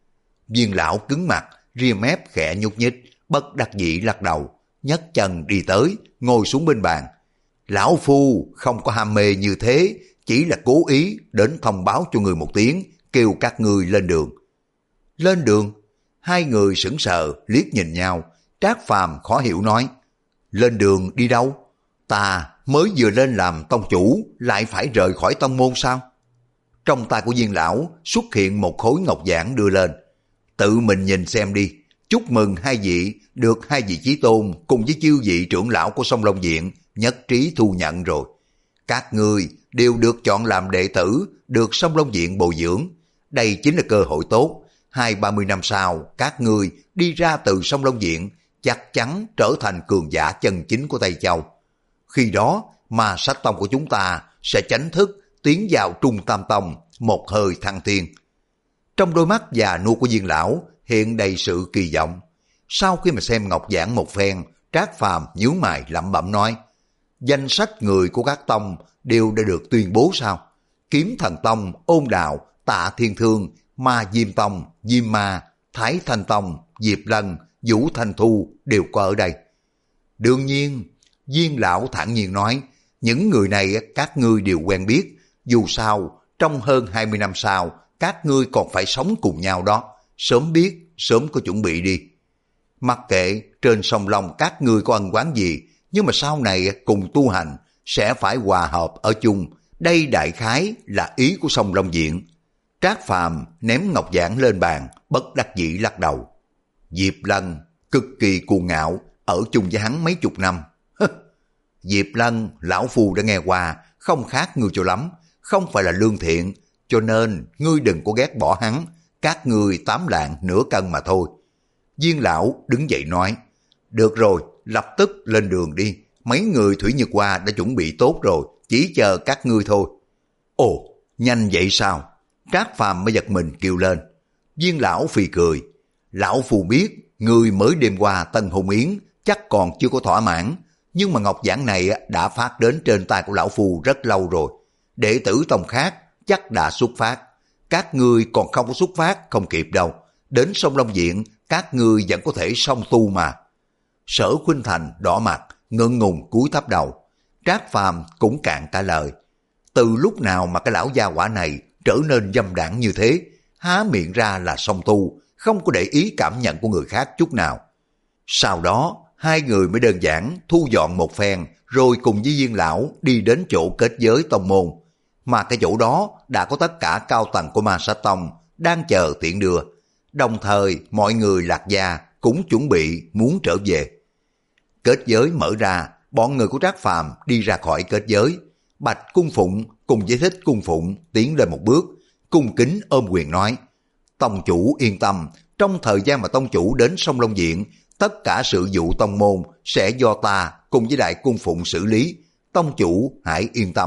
Viên lão cứng mặt, ria mép khẽ nhúc nhích, bất đắc dĩ lắc đầu, nhấc chân đi tới, ngồi xuống bên bàn. Lão phu không có ham mê như thế, chỉ là cố ý đến thông báo cho người một tiếng, kêu các ngươi lên đường. Lên đường? Hai người sững sờ liếc nhìn nhau. Trác Phàm khó hiểu nói. Lên đường đi đâu? Ta mới vừa lên làm tông chủ, lại phải rời khỏi tông môn sao? Trong tay của Viên lão xuất hiện một khối ngọc giản đưa lên. Tự mình nhìn xem đi, chúc mừng hai vị được hai vị chí tôn cùng với chư vị trưởng lão của Sông Long Viện nhất trí thu nhận rồi. Các ngươi đều được chọn làm đệ tử, được Sông Long Viện bồi dưỡng. Đây chính là cơ hội tốt. Hai ba mươi năm sau, các ngươi đi ra từ Sông Long Viện, chắc chắn trở thành cường giả chân chính của Tây Châu. Khi đó, Ma Sách Tông của chúng ta sẽ chính thức tiến vào Trung Tam Tông, một hơi thăng thiên. Trong đôi mắt già nua của Viên lão hiện đầy sự kỳ vọng. Sau khi mà xem ngọc giản một phen, Trác Phàm nhíu mày lẩm bẩm nói. Danh sách người của các tông đều đã được tuyên bố sao? Kiếm Thần Tông, Ôn Đạo, Tạ Thiên Thương, Ma Diêm Tông, Diêm Ma, Thái Thanh Tông, Diệp Lân, Vũ Thanh Thu đều có ở đây. Đương nhiên, Viên lão thản nhiên nói, những người này các ngươi đều quen biết, dù sao trong hơn hai mươi năm sau các ngươi còn phải sống cùng nhau đó, sớm biết sớm có chuẩn bị đi. Mặc kệ trên sông Long các ngươi có ân oán gì, nhưng mà sau này cùng tu hành sẽ phải hòa hợp ở chung, đây đại khái là ý của Sông Long Viện. Trác Phàm ném ngọc giản lên bàn, bất đắc dĩ lắc đầu. Diệp Lân cực kỳ cuồng ngạo, ở chung với hắn mấy chục năm. Diệp Lân, lão phu đã nghe qua, không khác ngươi cho lắm, không phải là lương thiện, cho nên ngươi đừng có ghét bỏ hắn, các ngươi tám lạng nửa cân mà thôi. Viên lão đứng dậy nói, được rồi, lập tức lên đường đi, mấy người Thủy Nhược Hoa đã chuẩn bị tốt rồi, chỉ chờ các ngươi thôi. Ồ, nhanh vậy sao? Trác Phàm mới giật mình kêu lên. Viên lão phì cười, lão phu biết người mới đêm qua Tân Hôn Yến chắc còn chưa có thỏa mãn, nhưng mà ngọc giản này đã phát đến trên tay của lão phu rất lâu rồi. Đệ tử tông khác chắc đã xuất phát. Các ngươi còn không có xuất phát không kịp đâu. Đến sông Long Diện các ngươi vẫn có thể song tu mà. Sở Khuynh Thành đỏ mặt, ngượng ngùng cúi thấp đầu. Trác Phàm cũng cạn cả lời. Từ lúc nào mà cái lão gia hỏa này trở nên dâm đảng như thế, há miệng ra là song tu, không có để ý cảm nhận của người khác chút nào. Sau đó, hai người mới đơn giản thu dọn một phen, rồi cùng với Viên lão đi đến chỗ kết giới tông môn. Mà cái chỗ đó đã có tất cả cao tầng của Ma Sát Tông đang chờ tiễn đưa. Đồng thời, mọi người Lạc Gia cũng chuẩn bị muốn trở về. Kết giới mở ra, bọn người của Trác Phàm đi ra khỏi kết giới. Bạch Cung Phụng cùng với Thích Cung Phụng tiến lên một bước, cung kính ôm quyền nói: Tông chủ yên tâm, trong thời gian mà tông chủ đến sông Long Diện, tất cả sự vụ tông môn sẽ do ta cùng với Đại Cung Phụng xử lý. Tông chủ hãy yên tâm.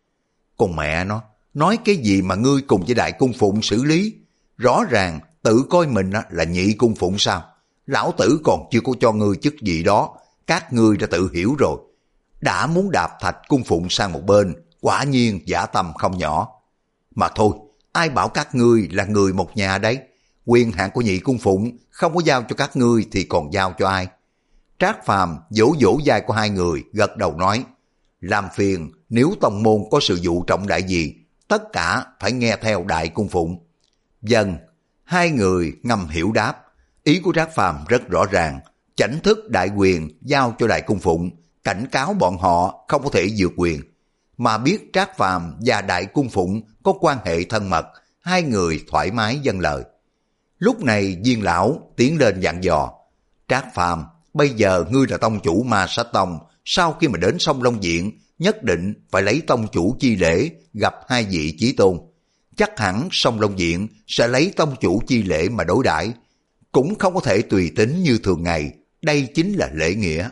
Con mẹ nó, nói cái gì mà ngươi cùng với Đại Cung Phụng xử lý? Rõ ràng tự coi mình là nhị cung phụng sao? Lão tử còn chưa có cho ngươi chức gì đó, các ngươi đã tự hiểu rồi. Đã muốn đạp Thạch Cung Phụng sang một bên, quả nhiên dã tâm không nhỏ. Mà thôi, ai bảo các ngươi là người một nhà đấy? Quyền hạn của nhị cung phụng không có giao cho các ngươi thì còn giao cho ai? Trác Phàm vỗ vỗ vai của hai người, gật đầu nói: làm phiền, nếu tông môn có sự vụ trọng đại gì, tất cả phải nghe theo Đại Cung Phụng. Vâng, hai người ngầm hiểu đáp. Ý của Trác Phàm rất rõ ràng, chánh thức đại quyền giao cho Đại Cung Phụng, cảnh cáo bọn họ không có thể vượt quyền. Mà biết Trác Phàm và Đại Cung Phụng có quan hệ thân mật, hai người thoải mái dâng lời. Lúc này Viên lão tiến lên dặn dò: Trác Phàm, bây giờ ngươi là tông chủ Ma Sát Tông, sau khi mà đến sông Long Diện, nhất định phải lấy tông chủ chi lễ gặp hai vị chí tôn. Chắc hẳn sông Long Diện sẽ lấy tông chủ chi lễ mà đối đãi, cũng không có thể tùy tính như thường ngày, đây chính là lễ nghĩa.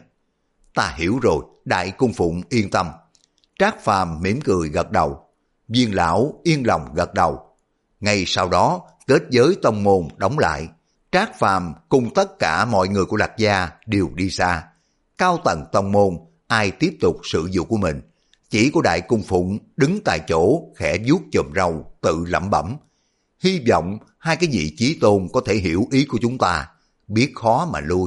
Ta hiểu rồi, Đại Cung Phụng yên tâm. Trác Phàm mỉm cười gật đầu. Viên lão yên lòng gật đầu. Ngay sau đó, kết giới tông môn đóng lại. Trác Phàm cùng tất cả mọi người của Lạc Gia đều đi xa. Cao tầng tông môn, ai tiếp tục sự vụ của mình. Chỉ có Đại Cung Phụng đứng tại chỗ khẽ vuốt chùm râu, tự lẩm bẩm: hy vọng hai cái vị chí tôn có thể hiểu ý của chúng ta, biết khó mà lui.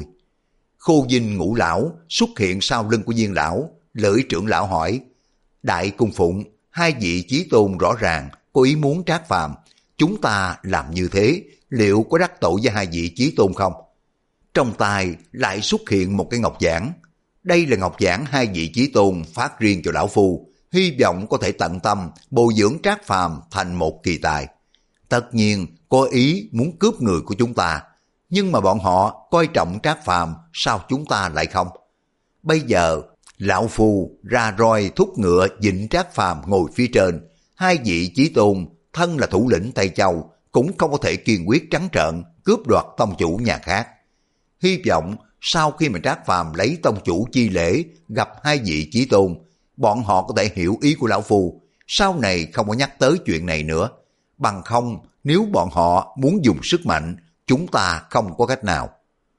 Khô Dinh Ngũ lão xuất hiện sau lưng của Viên lão, Lưỡi trưởng lão hỏi: Đại Cung Phụng, hai vị chí tôn rõ ràng có ý muốn Trác Phàm, chúng ta làm như thế liệu có đắc tội với hai vị chí tôn không? Trong tay lại xuất hiện một cái ngọc giản. Đây là ngọc giản hai vị chí tôn phát riêng cho lão phu, hy vọng có thể tận tâm bồi dưỡng Trác Phàm thành một kỳ tài. Tất nhiên có ý muốn cướp người của chúng ta, nhưng mà bọn họ coi trọng Trác Phàm, sao chúng ta lại không? Bây giờ lão phu ra roi thúc ngựa dịnh Trác Phàm ngồi phía trên, hai vị chí tôn thân là thủ lĩnh Tây Châu cũng không có thể kiên quyết trắng trợn cướp đoạt tông chủ nhà khác. Hy vọng sau khi mà Trác Phàm lấy tông chủ chi lễ gặp hai vị chí tôn, bọn họ có thể hiểu ý của lão phu, sau này không có nhắc tới chuyện này nữa. Bằng không, nếu bọn họ muốn dùng sức mạnh, chúng ta không có cách nào.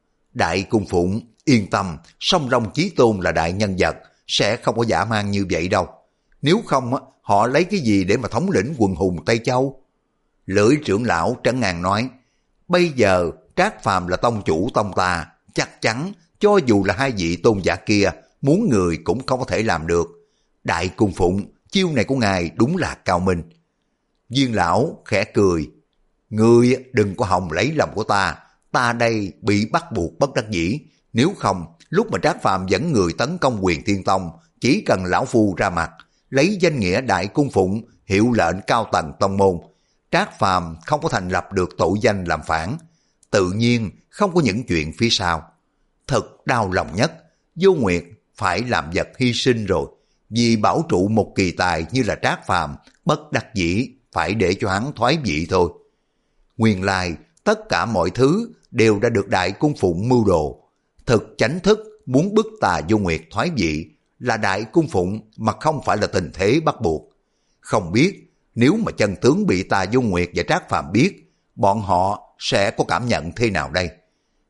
Đại Cung Phụng yên tâm, Song Long chí tôn là đại nhân vật, sẽ không có dã man như vậy đâu. Nếu không, họ lấy cái gì để mà thống lĩnh quần hùng Tây Châu? Lưỡi trưởng lão trấn ngang nói: bây giờ Trác Phàm là tông chủ tông ta, chắc chắn cho dù là hai vị tôn giả kia muốn người cũng không có thể làm được. Đại Cung Phụng, chiêu này của ngài đúng là cao minh. Viên lão khẽ cười: ngươi đừng có hòng lấy lòng của ta, ta đây bị bắt buộc bất đắc dĩ. Nếu không, lúc mà Trác Phàm dẫn người tấn công Huyền Thiên Tông, chỉ cần lão phu ra mặt, lấy danh nghĩa Đại Cung Phụng hiệu lệnh cao tầng tông môn, Trác Phàm không có thành lập được tội danh làm phản, tự nhiên không có những chuyện phía sau. Thật đau lòng nhất, Vô Nguyệt phải làm vật hy sinh rồi, vì bảo trụ một kỳ tài như là Trác Phàm, bất đắc dĩ phải để cho hắn thoái vị thôi. Nguyên lai tất cả mọi thứ đều đã được Đại Cung Phụng mưu đồ. Thực chánh thức muốn bức tà Vô Nguyệt thoái vị là Đại Cung Phụng, mà không phải là tình thế bắt buộc. Không biết nếu mà chân tướng bị tà Vô Nguyệt và Trác Phàm biết, bọn họ sẽ có cảm nhận thế nào đây?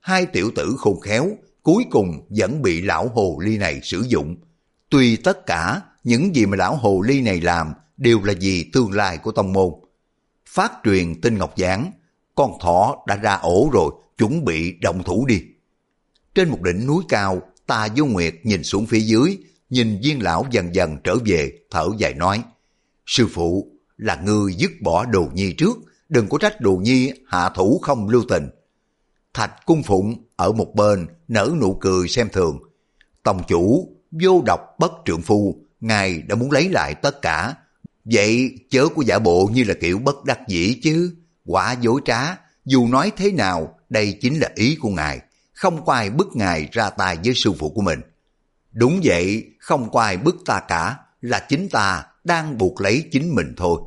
hai tiểu tử khôn khéo cuối cùng vẫn bị lão hồ ly này sử dụng. Tuy tất cả những gì mà lão hồ ly này làm đều là vì tương lai của tông môn. Phát truyền tin ngọc giảng, con thỏ đã ra ổ rồi, chuẩn bị động thủ đi. Trên một đỉnh núi cao, Tà Vô Nguyệt nhìn xuống phía dưới, nhìn viên lão dần dần trở về, thở dài nói, sư phụ, là ngươi dứt bỏ Đồ Nhi trước, đừng có trách Đồ Nhi hạ thủ không lưu tình. Thạch Cung Phụng ở một bên nở nụ cười xem thường, tông chủ vô độc bất trượng phu, ngài đã muốn lấy lại tất cả, vậy chớ có giả bộ như là kiểu bất đắc dĩ chứ, quả dối trá, dù nói thế nào đây chính là ý của ngài, không có ai bức ngài ra tay với sư phụ của mình. Đúng vậy, không có ai bức ta cả, là chính ta đang buộc lấy chính mình thôi.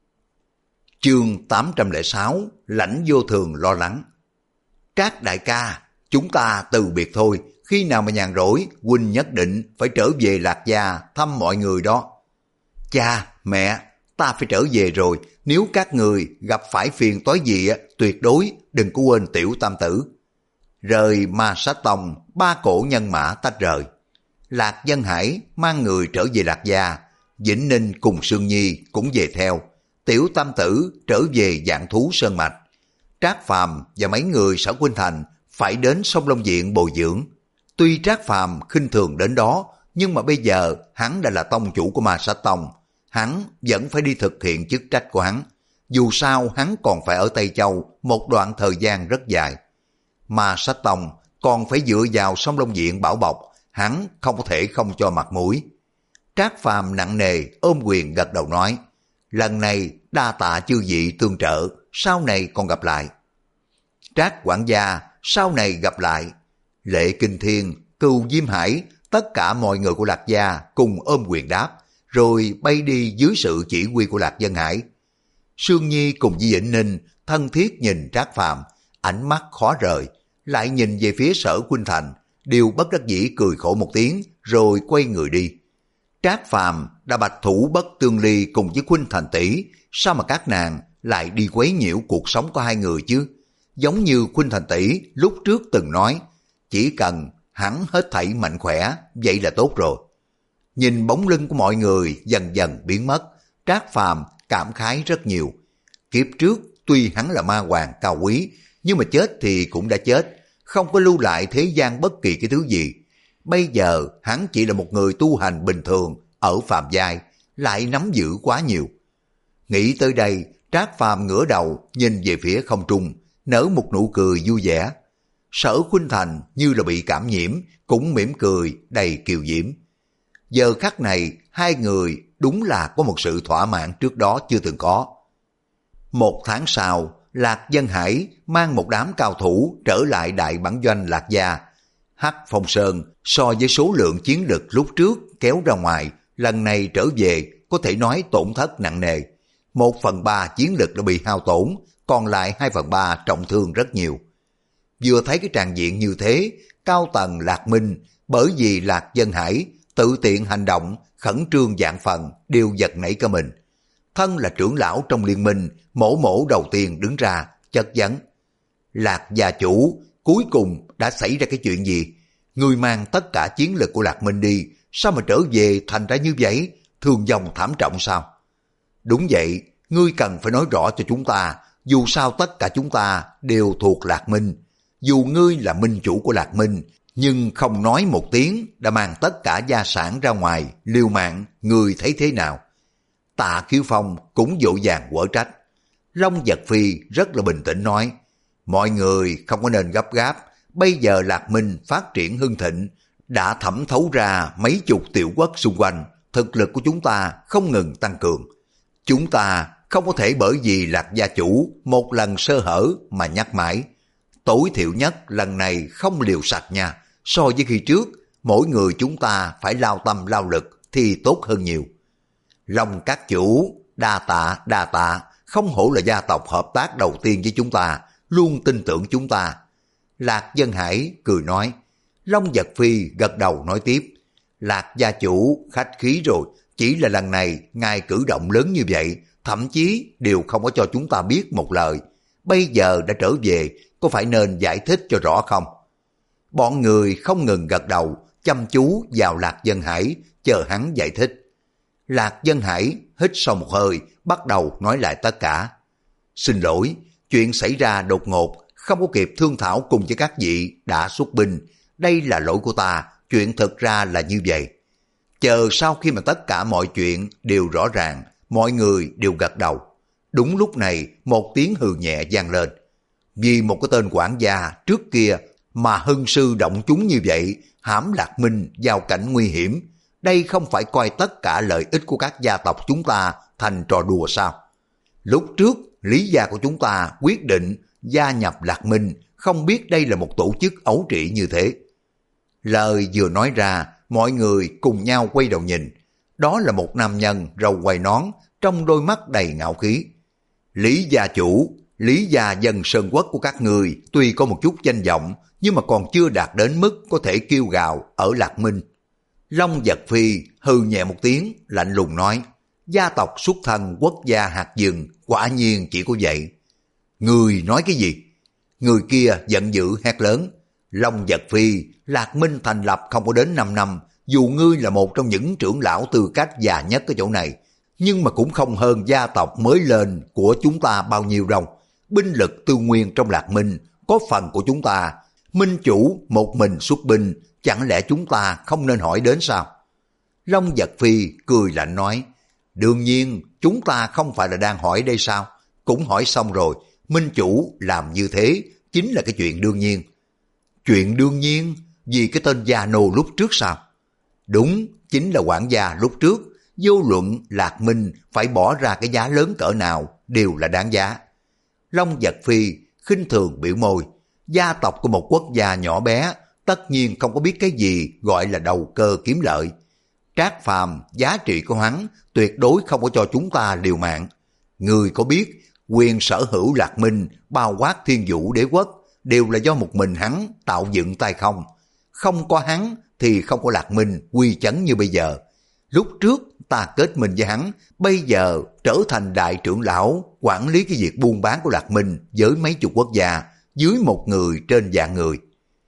Chương tám trăm lẻ sáu, Lãnh Vô Thường lo lắng. Trác đại ca, chúng ta từ biệt thôi, khi nào mà nhàn rỗi, huynh nhất định phải trở về Lạc Gia thăm mọi người đó. Cha, mẹ, ta phải trở về rồi, nếu các người gặp phải phiền toái gì, tuyệt đối đừng có quên tiểu tam tử. Rời Ma Sát Tông, ba cổ nhân mã tách rời. Lạc Dân Hải mang người trở về Lạc Gia, Vĩnh Ninh cùng Sương Nhi cũng về theo. Tiểu tam tử trở về Vạn Thú Sơn Mạch. Trác Phàm và mấy người Sở Khuynh Thành phải đến Sông Long Viện bồi dưỡng. Tuy Trác Phàm khinh thường đến đó, nhưng mà bây giờ hắn đã là tông chủ của Ma Sát Tông, hắn vẫn phải đi thực hiện chức trách của hắn. Dù sao hắn còn phải ở Tây Châu một đoạn thời gian rất dài. Ma Sát Tông còn phải dựa vào Sông Long Viện bảo bọc, hắn không có thể không cho mặt mũi. Trác Phàm nặng nề ôm quyền gật đầu nói, lần này đa tạ chư vị tương trợ, sau này còn gặp lại. Trác quản gia, sau này gặp lại. Lệ Kinh Thiên, Cừu Diêm Hải, tất cả mọi người của Lạc Gia cùng ôm quyền đáp, rồi bay đi dưới sự chỉ huy của Lạc Dân Hải. Sương Nhi cùng Di Vĩnh Ninh thân thiết nhìn Trác Phàm, ánh mắt khó rời, lại nhìn về phía Sở Khuynh Thành, đều bất đắc dĩ cười khổ một tiếng, rồi quay người đi. Trác Phàm đã bạch thủ bất tương ly cùng với Khuynh Thành tỷ, sao mà các nàng lại đi quấy nhiễu cuộc sống của hai người chứ? Giống như Khuynh Thành tỷ lúc trước từng nói, chỉ cần hắn hết thảy mạnh khỏe, vậy là tốt rồi. Nhìn bóng lưng của mọi người dần dần biến mất, Trác Phàm cảm khái rất nhiều. Kiếp trước tuy hắn là ma hoàng cao quý, nhưng mà chết thì cũng đã chết, không có lưu lại thế gian bất kỳ cái thứ gì. Bây giờ hắn chỉ là một người tu hành bình thường ở phàm giai, lại nắm giữ quá nhiều. Nghĩ tới đây, Trác Phàm ngửa đầu nhìn về phía không trung, nở một nụ cười vui vẻ. Sở Khuynh Thành như là bị cảm nhiễm, cũng mỉm cười đầy kiều diễm. Giờ khắc này, hai người đúng là có một sự thỏa mãn trước đó chưa từng có. Một tháng sau, Lạc Dân Hải mang một đám cao thủ trở lại đại bản doanh Lạc Gia. Hắc Phong Sơn so với số lượng chiến lực lúc trước kéo ra ngoài, lần này trở về có thể nói tổn thất nặng nề. Một phần ba chiến lực đã bị hao tổn, còn lại hai phần ba trọng thương rất nhiều. Vừa thấy cái tràng diện như thế, cao tầng Lạc Minh bởi vì Lạc Dân Hải tự tiện hành động, khẩn trương vạn phần, đều giật nảy cả mình. Thân là trưởng lão trong liên minh, mổ mổ đầu tiên đứng ra, chất vấn. Lạc gia chủ, cuối cùng đã xảy ra cái chuyện gì? Ngươi mang tất cả chiến lực của Lạc Minh đi, sao mà trở về thành ra như vậy? Thương vong thảm trọng sao? Đúng vậy, ngươi cần phải nói rõ cho chúng ta, dù sao tất cả chúng ta đều thuộc Lạc Minh. Dù ngươi là minh chủ của Lạc Minh, nhưng không nói một tiếng đã mang tất cả gia sản ra ngoài, liều mạng, ngươi thấy thế nào? Tạ Khiếu Phong cũng vội vàng quở trách. Long Vật Phi rất là bình tĩnh nói, mọi người không có nên gấp gáp, bây giờ Lạc Minh phát triển hưng thịnh, đã thẩm thấu ra mấy chục tiểu quốc xung quanh, thực lực của chúng ta không ngừng tăng cường. Chúng ta không có thể bởi vì Lạc gia chủ một lần sơ hở mà nhắc mãi. Tối thiểu nhất lần này không liều sạch nha, so với khi trước, mỗi người chúng ta phải lao tâm lao lực thì tốt hơn nhiều. Long các chủ, đa tạ, đa tạ, không hổ là gia tộc hợp tác đầu tiên với chúng ta, luôn tin tưởng chúng ta. Lạc Dân Hải cười nói. Long Vật Phi gật đầu nói tiếp. Lạc gia chủ khách khí rồi, chỉ là lần này ngài cử động lớn như vậy, thậm chí đều không có cho chúng ta biết một lời. bây giờ đã trở về, có phải nên giải thích cho rõ không? Bọn người không ngừng gật đầu, chăm chú vào Lạc Dân Hải, chờ hắn giải thích. Lạc Dân Hải hít sâu một hơi, bắt đầu nói lại tất cả. Xin lỗi, chuyện xảy ra đột ngột, không có kịp thương thảo cùng với các vị đã xuất binh. Đây là lỗi của ta, chuyện thực ra là như vậy. Chờ sau khi mà tất cả mọi chuyện đều rõ ràng, mọi người đều gật đầu. Đúng lúc này, một tiếng hừ nhẹ vang lên. Vì một cái tên quản gia trước kia mà hưng sư động chúng như vậy, hãm Lạc Minh vào cảnh nguy hiểm. Đây không phải coi tất cả lợi ích của các gia tộc chúng ta thành trò đùa sao? Lúc trước, lý gia của chúng ta quyết định gia nhập Lạc Minh, không biết đây là một tổ chức ấu trĩ như thế. Lời vừa nói ra, mọi người cùng nhau quay đầu nhìn. Đó là một nam nhân râu quai nón, trong đôi mắt đầy ngạo khí. Lý gia chủ, Lý gia dân sơn quốc của các người tuy có một chút danh vọng, nhưng mà còn chưa đạt đến mức có thể kêu gào ở Lạc Minh. Long Vật Phi hừ nhẹ một tiếng, lạnh lùng nói, gia tộc xuất thân quốc gia hạt rừng, quả nhiên chỉ có vậy. Người nói cái gì? Người kia giận dữ hét lớn, Long Vật Phi, Lạc Minh thành lập không có đến năm năm, dù ngươi là một trong những trưởng lão tư cách già nhất ở chỗ này, nhưng mà cũng không hơn gia tộc mới lên của chúng ta bao nhiêu đâu. Binh lực tư nguyên trong Lạc Minh có phần của chúng ta, Minh chủ một mình xuất binh, chẳng lẽ chúng ta không nên hỏi đến sao? Long Vật Phi cười lạnh nói, đương nhiên chúng ta không phải là đang hỏi đây sao? Cũng hỏi xong rồi, Minh chủ làm như thế chính là cái chuyện đương nhiên. Chuyện đương nhiên vì cái tên Gia Nô lúc trước sao? Đúng, chính là quản gia lúc trước, vô luận Lạc Minh phải bỏ ra cái giá lớn cỡ nào đều là đáng giá. Long Vật Phi khinh thường biểu môi, gia tộc của một quốc gia nhỏ bé tất nhiên không có biết cái gì gọi là đầu cơ kiếm lợi. Trác Phàm giá trị của hắn tuyệt đối không có cho chúng ta liều mạng. Người có biết quyền sở hữu Lạc Minh bao quát Thiên Vũ Đế Quốc đều là do một mình hắn tạo dựng tay không. Không có hắn thì không có Lạc Minh uy chấn như bây giờ. Lúc trước ta kết minh với hắn, bây giờ trở thành đại trưởng lão quản lý cái việc buôn bán của Lạc Minh với mấy chục quốc gia, dưới một người trên vạn người.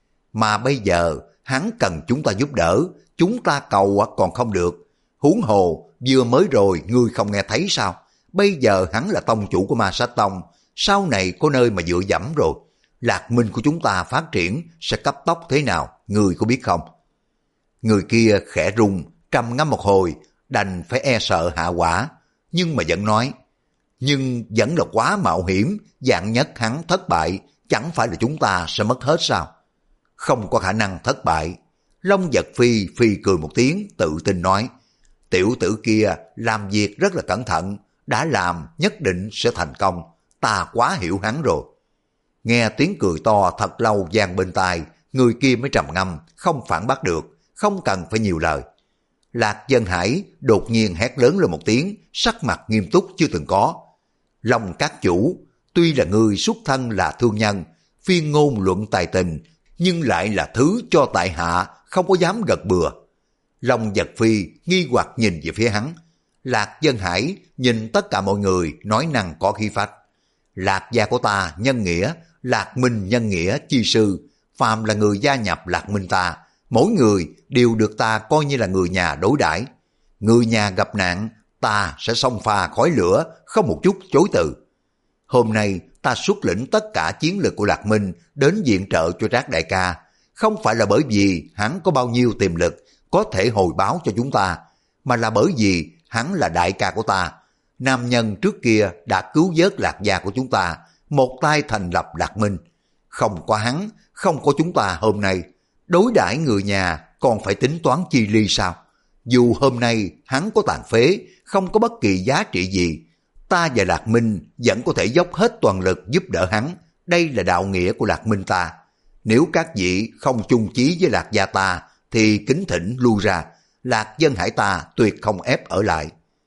Mà bây giờ hắn cần chúng ta giúp đỡ, chúng ta cầu còn không được. Huống hồ vừa mới rồi ngươi không nghe thấy sao? Bây giờ hắn là tông chủ của Ma Sát Tông, sau này có nơi mà dựa dẫm rồi. Lạc Minh của chúng ta phát triển sẽ cấp tốc thế nào, ngươi có biết không? Người kia khẽ rung, trầm ngâm một hồi, đành phải e sợ hạ quả, nhưng mà vẫn nói, nhưng vẫn là quá mạo hiểm, vạn nhất hắn thất bại, chẳng phải là chúng ta sẽ mất hết sao? Không có khả năng thất bại. Long Vật Phi phi cười một tiếng, tự tin nói, tiểu tử kia làm việc rất là cẩn thận, đã làm nhất định sẽ thành công, ta quá hiểu hắn rồi. Nghe tiếng cười to thật lâu vang bên tai, người kia mới trầm ngâm, không phản bác được, không cần phải nhiều lời. Lạc Dân Hải đột nhiên hét lớn lên một tiếng, sắc mặt nghiêm túc chưa từng có. Long các chủ, tuy là người xuất thân là thương nhân, phiên ngôn luận tài tình, nhưng lại là thứ cho tại hạ không có dám gật bừa. Long Vật Phi nghi hoặc nhìn về phía hắn. Lạc Dân Hải nhìn tất cả mọi người nói năng có khí phách. Lạc gia của ta nhân nghĩa, Lạc Minh nhân nghĩa chi sư, phàm là người gia nhập Lạc Minh ta, mỗi người đều được ta coi như là người nhà đối đãi. Người nhà gặp nạn, ta sẽ xông pha khói lửa, không một chút chối từ. Hôm nay ta xuất lĩnh tất cả chiến lực của Lạc Minh đến viện trợ cho Trác đại ca, không phải là bởi vì hắn có bao nhiêu tiềm lực có thể hồi báo cho chúng ta, mà là bởi vì hắn là đại ca của ta. Nam nhân trước kia đã cứu vớt Lạc gia của chúng ta, một tay thành lập Lạc Minh. Không có hắn, không có chúng ta hôm nay, đối đãi người nhà còn phải tính toán chi ly sao? Dù hôm nay hắn có tàn phế, không có bất kỳ giá trị gì, ta và Lạc Minh vẫn có thể dốc hết toàn lực giúp đỡ hắn. Đây là đạo nghĩa của Lạc Minh ta. Nếu các vị không chung chí với Lạc gia ta, thì kính thỉnh lui ra. Lạc Dân Hải ta tuyệt không ép ở lại.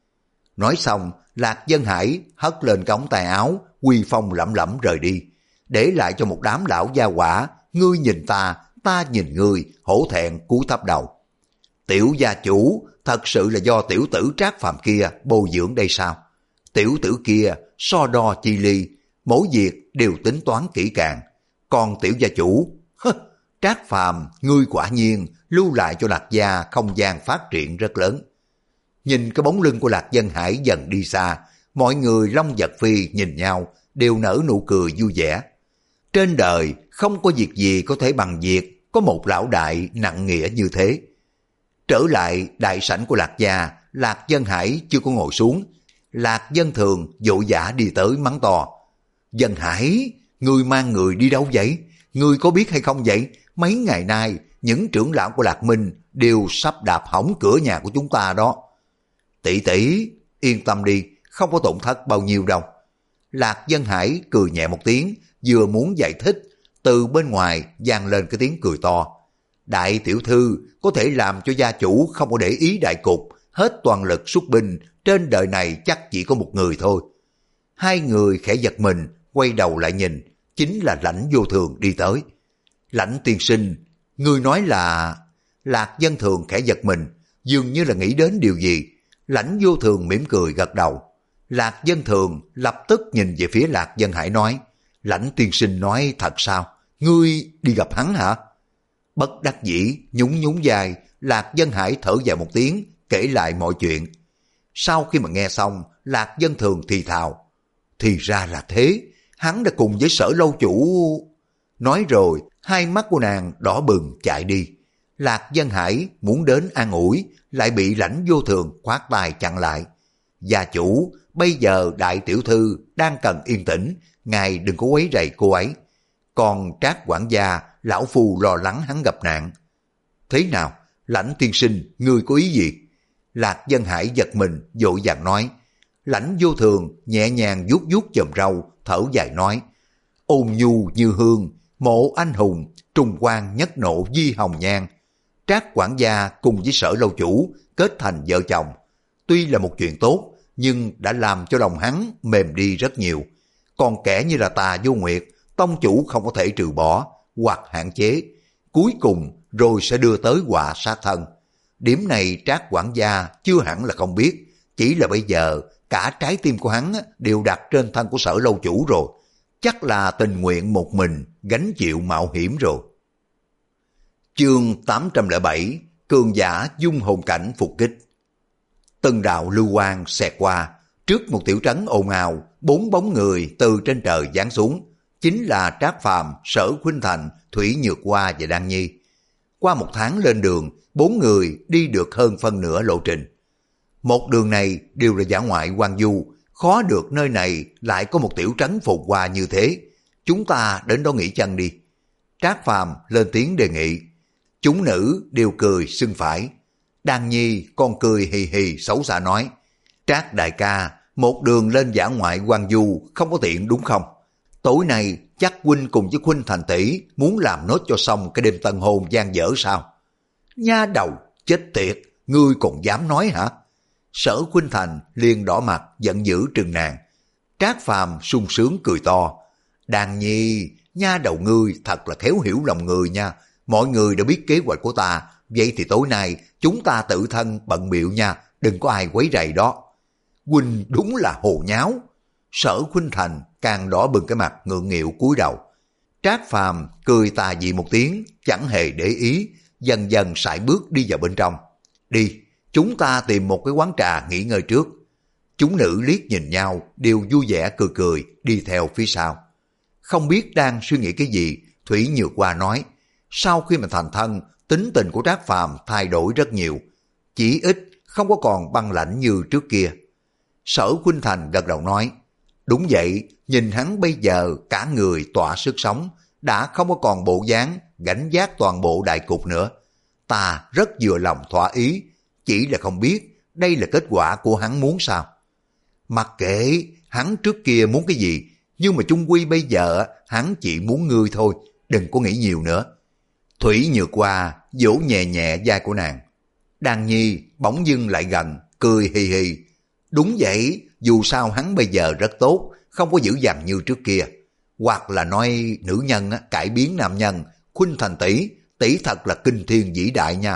Nói xong, Lạc Dân Hải hất lên cống tay áo, quy phong lẩm lẩm rời đi, để lại cho một đám lão gia hỏa, ngươi nhìn ta, ta nhìn ngươi, hổ thẹn cúi thấp đầu. Tiểu gia chủ, thật sự là do tiểu tử Trác Phàm kia bồi dưỡng đây sao? Tiểu tử kia so đo chi ly, mỗi việc đều tính toán kỹ càng. Còn tiểu gia chủ, Trác Phàm, ngươi quả nhiên lưu lại cho Lạc gia không gian phát triển rất lớn. Nhìn cái bóng lưng của Lạc Dân Hải dần đi xa, mọi người Long Vật Phi nhìn nhau đều nở nụ cười vui vẻ. Trên đời không có việc gì có thể bằng việc có một lão đại nặng nghĩa như thế. Trở lại đại sảnh của Lạc gia, Lạc Dân Hải chưa có ngồi xuống. Lạc Dân Thường vội vã đi tới mắng to. Dân Hải, ngươi mang người đi đâu vậy? Ngươi có biết hay không vậy? Mấy ngày nay, những trưởng lão của Lạc Minh đều sắp đạp hỏng cửa nhà của chúng ta đó. Tỷ tỷ, yên tâm đi, không có tổn thất bao nhiêu đâu. Lạc Dân Hải cười nhẹ một tiếng, vừa muốn giải thích, từ bên ngoài vang lên cái tiếng cười to. Đại tiểu thư có thể làm cho gia chủ không có để ý đại cục, hết toàn lực xuất binh, trên đời này chắc chỉ có một người thôi. Hai người khẽ giật mình, quay đầu lại nhìn, chính là Lãnh Vô Thường đi tới. Lãnh tiên sinh, ngươi nói là... Lạc Dân Thường khẽ giật mình, dường như là nghĩ đến điều gì. Lãnh Vô Thường mỉm cười gật đầu. Lạc Dân Thường lập tức nhìn về phía Lạc Dân Hải nói, Lãnh tiên sinh nói thật sao? Ngươi đi gặp hắn hả? Bất đắc dĩ, nhún nhún vai, Lạc Dân Hải thở dài một tiếng, kể lại mọi chuyện. Sau khi mà nghe xong, Lạc Dân Thường thì thào, thì ra là thế, hắn đã cùng với Sở lâu chủ... Nói rồi, hai mắt của nàng đỏ bừng chạy đi. Lạc Dân Hải muốn đến an ủi, lại bị Lãnh Vô Thường khoát tay chặn lại. Gia chủ, bây giờ đại tiểu thư đang cần yên tĩnh, ngài đừng có quấy rầy cô ấy. Còn Trác quản gia, lão phu lo lắng hắn gặp nạn. Thế nào, Lãnh tiên sinh, ngươi có ý gì? Lạc Dân Hải giật mình, vội vàng nói. Lãnh Vô Thường nhẹ nhàng vuốt vuốt chòm râu, thở dài nói, ôn nhu như hương, mộ anh hùng, trùng quang nhất nộ di hồng nhan. Trác quản gia cùng với Sở lâu chủ kết thành vợ chồng. Tuy là một chuyện tốt, nhưng đã làm cho lòng hắn mềm đi rất nhiều. Còn kẻ như là Tà Vô Nguyệt, tông chủ không có thể trừ bỏ hoặc hạn chế, cuối cùng rồi sẽ đưa tới họa sát thân. Điểm này Trác quản gia chưa hẳn là không biết, chỉ là bây giờ cả trái tim của hắn đều đặt trên thân của Sở lâu chủ rồi, chắc là tình nguyện một mình gánh chịu mạo hiểm rồi. Chương tám trăm lẻ bảy, cường giả dung hồn cảnh phục kích. Từng đạo lưu quang xẹt qua, trước một tiểu trấn ồn ào, bốn bóng người từ trên trời giáng xuống, chính là Trác Phàm, Sở Khuynh Thành, Thủy Nhược Hoa và Đan Nhi. Qua một tháng lên đường, bốn người đi được hơn phân nửa lộ trình. Một đường này đều là dã ngoại hoang vu, khó được nơi này lại có một tiểu trấn phồn hoa như thế. Chúng ta đến đó nghỉ chân đi. Trác Phàm lên tiếng đề nghị. Chúng nữ đều cười xưng phải. Đan Nhi con cười hì hì xấu xa nói, Trác đại ca, một đường lên dã ngoại hoang vu không có tiện đúng không? Tối nay chắc huynh cùng với Khuynh Thành tỷ muốn làm nốt cho xong cái đêm tân hôn gian dở sao? Nha đầu, chết tiệt, ngươi còn dám nói hả? Sở Khuynh Thành liền đỏ mặt giận dữ trừng nàng. Trác Phàm sung sướng cười to, Đan Nhi, nha đầu ngươi thật là khéo hiểu lòng người nha. Mọi người đã biết kế hoạch của ta, vậy thì tối nay chúng ta tự thân bận bịu nha, đừng có ai quấy rầy đó. Huynh đúng là hồ nháo. Sở Khuynh Thành càng đỏ bừng cái mặt ngượng nghịu cúi đầu. Trác Phàm cười tà dị một tiếng, chẳng hề để ý, dần dần sải bước đi vào bên trong. Đi, chúng ta tìm một cái quán trà nghỉ ngơi trước. Chúng nữ liếc nhìn nhau, đều vui vẻ cười cười, đi theo phía sau. Không biết đang suy nghĩ cái gì, Thủy Nhược Hoa nói, sau khi mà thành thân, tính tình của Trác Phàm thay đổi rất nhiều, chỉ ít không có còn băng lãnh như trước kia. Sở Khuynh Thành gật đầu nói, đúng vậy, nhìn hắn bây giờ cả người tỏa sức sống, đã không có còn bộ dáng gánh vác toàn bộ đại cục nữa. Ta rất vừa lòng thỏa ý, chỉ là không biết đây là kết quả của hắn muốn sao. Mặc kệ hắn trước kia muốn cái gì, nhưng mà chung quy bây giờ hắn chỉ muốn ngươi thôi, đừng có nghĩ nhiều nữa. Thủy Nhược Hoa vỗ nhẹ nhẹ vai của nàng. Đan Nhi bỗng dưng lại gần, cười hì hì. Đúng vậy, dù sao hắn bây giờ rất tốt, không có dữ dằn như trước kia. Hoặc là nói nữ nhân cải biến nam nhân, Khuynh Thành tỷ, tỷ thật là kinh thiên vĩ đại nha.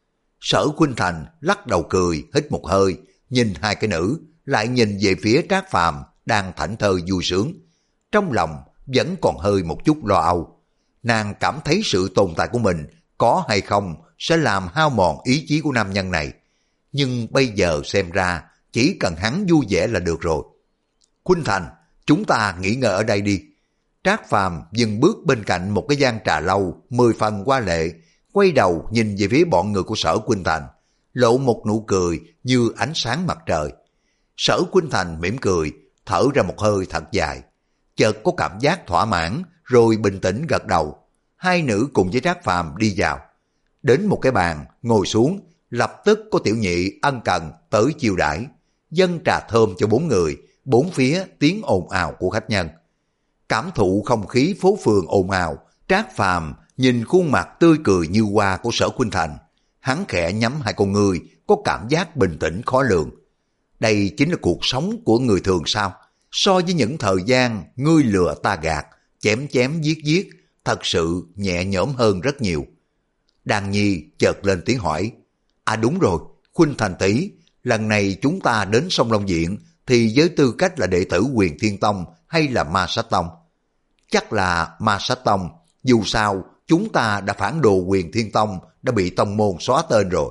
Sở Khuynh Thành lắc đầu cười, hít một hơi, nhìn hai cái nữ, lại nhìn về phía Trác Phàm đang thảnh thơi vui sướng. Trong lòng vẫn còn hơi một chút lo âu. Nàng cảm thấy sự tồn tại của mình có hay không sẽ làm hao mòn ý chí của nam nhân này. Nhưng bây giờ xem ra chỉ cần hắn vui vẻ là được rồi. Khuynh Thành, chúng ta nghỉ ngơi ở đây đi. Trác Phàm dừng bước bên cạnh một cái gian trà lâu mười phần hoa lệ, quay đầu nhìn về phía bọn người của Sở Khuynh Thành, lộ một nụ cười như ánh sáng mặt trời. Sở Khuynh Thành mỉm cười, thở ra một hơi thật dài, chợt có cảm giác thỏa mãn, rồi bình tĩnh gật đầu. Hai nữ cùng với Trác Phàm đi vào, đến một cái bàn ngồi xuống, lập tức có tiểu nhị ân cần tới chiêu đãi, dâng trà thơm cho bốn người, bốn phía tiếng ồn ào của khách nhân. Cảm thụ không khí phố phường ồn ào, Trác Phàm nhìn khuôn mặt tươi cười như hoa của Sở Khuynh Thành, hắn khẽ nhắm hai con ngươi, có cảm giác bình tĩnh khó lường. Đây chính là cuộc sống của người thường sao? So với những thời gian ngươi lừa ta gạt, chém chém giết giết, thật sự nhẹ nhõm hơn rất nhiều. Đan Nhi chợt lên tiếng hỏi, à đúng rồi, Khuynh Thành tỷ, lần này chúng ta đến Sông Long Viện thì với tư cách là đệ tử Huyền Thiên Tông hay là Ma Sát Tông? Chắc là Ma Sát Tông, dù sao chúng ta đã phản đồ Huyền Thiên Tông, đã bị tông môn xóa tên rồi.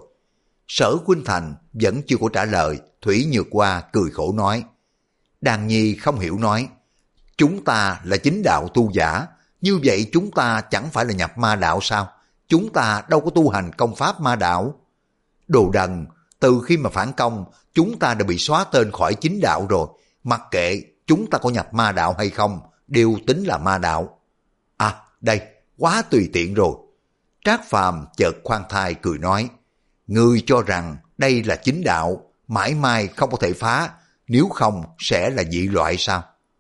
Sở Khuynh Thành vẫn chưa có trả lời, Thủy Nhược Hoa cười khổ nói. Đan Nhi không hiểu nói, chúng ta là chính đạo tu giả, như vậy chúng ta chẳng phải là nhập ma đạo sao? Chúng ta đâu có tu hành công pháp ma đạo. Đồ đần, từ khi mà phản công, chúng ta đã bị xóa tên khỏi chính đạo rồi. Mặc kệ chúng ta có nhập ma đạo hay không, đều tính là ma đạo. À, đây, quá tùy tiện rồi. Trác Phàm chợt khoan thai cười nói, ngươi cho rằng đây là chính đạo, mãi mai không có thể phá, nếu không sẽ là dị loại sao?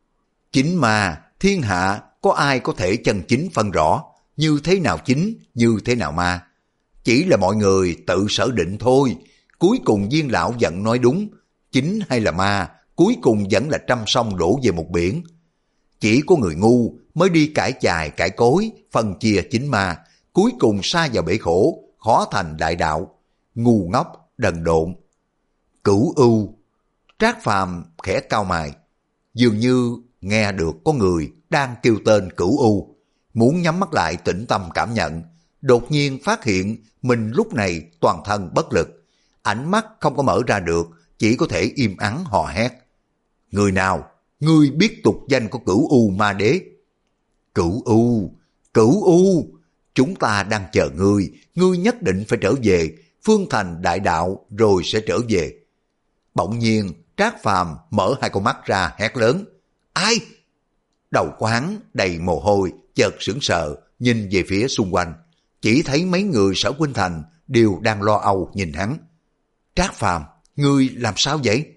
Chính ma, thiên hạ có ai có thể chân chính phân rõ, như thế nào chính, như thế nào ma. Chỉ là mọi người tự sở định thôi, cuối cùng Viên lão vẫn nói đúng, chính hay là ma, cuối cùng vẫn là trăm sông đổ về một biển. Chỉ có người ngu mới đi cãi chài cãi cối, phân chia chính ma, cuối cùng sa vào bể khổ, khó thành đại đạo. Ngu ngốc, đần độn. Cửu ưu. Trác Phàm khẽ cau mày, dường như nghe được có người đang kêu tên Cửu ưu, muốn nhắm mắt lại tĩnh tâm cảm nhận, đột nhiên phát hiện mình lúc này toàn thân bất lực, ánh mắt không có mở ra được, chỉ có thể im ắng hò hét. Người nào? Ngươi biết tục danh của Cửu u ma đế? Cửu u, Cửu u, chúng ta đang chờ ngươi, ngươi nhất định phải trở về, phương thành đại đạo rồi sẽ trở về. Bỗng nhiên Trác Phàm mở hai con mắt ra hét lớn, ai? Đầu của hắn đầy mồ hôi, chợt sững sờ nhìn về phía xung quanh, chỉ thấy mấy người Sở Khuynh Thành đều đang lo âu nhìn hắn. Trác Phàm, ngươi làm sao vậy?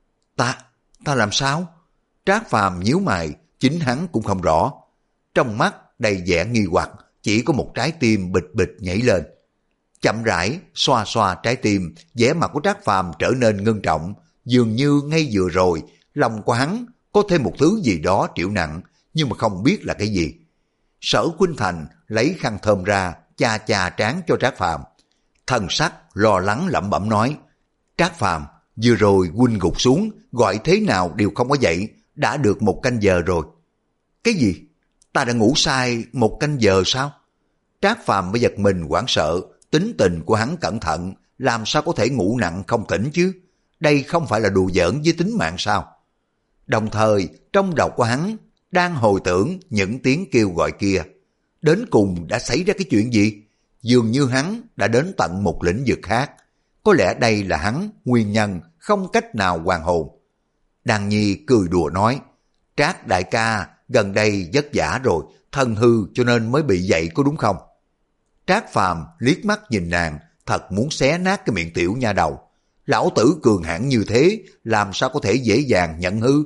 Ta, ta làm sao? Trác Phàm nhíu mày, chính hắn cũng không rõ. Trong mắt đầy vẻ nghi hoặc, chỉ có một trái tim bịch bịch nhảy lên. Chậm rãi xoa xoa trái tim, vẻ mặt của Trác Phàm trở nên ngưng trọng, dường như ngay vừa rồi lòng của hắn có thêm một thứ gì đó triệu nặng, nhưng mà không biết là cái gì. Sở Khuynh Thành lấy khăn thơm ra chà chà trán cho Trác Phàm, thần sắc lo lắng lẩm bẩm nói, Trác Phàm, vừa rồi huynh gục xuống, gọi thế nào đều không có dậy, đã được một canh giờ rồi. Cái gì? Ta đã ngủ sai một canh giờ sao? Trác Phàm mới giật mình hoảng sợ, tính tình của hắn cẩn thận, làm sao có thể ngủ nặng không tỉnh chứ? Đây không phải là đùa giỡn với tính mạng sao? Đồng thời, trong đầu của hắn đang hồi tưởng những tiếng kêu gọi kia. Đến cùng đã xảy ra cái chuyện gì? Dường như hắn đã đến tận một lĩnh vực khác. Có lẽ đây là hắn nguyên nhân không cách nào hoàn hồn. Đan Nhi cười đùa nói, Trác đại ca gần đây vất vả rồi, thân hư cho nên mới bị dậy có đúng không? Trác Phàm liếc mắt nhìn nàng, thật muốn xé nát cái miệng tiểu nha đầu. Lão tử cường hãn như thế, làm sao có thể dễ dàng nhận hư?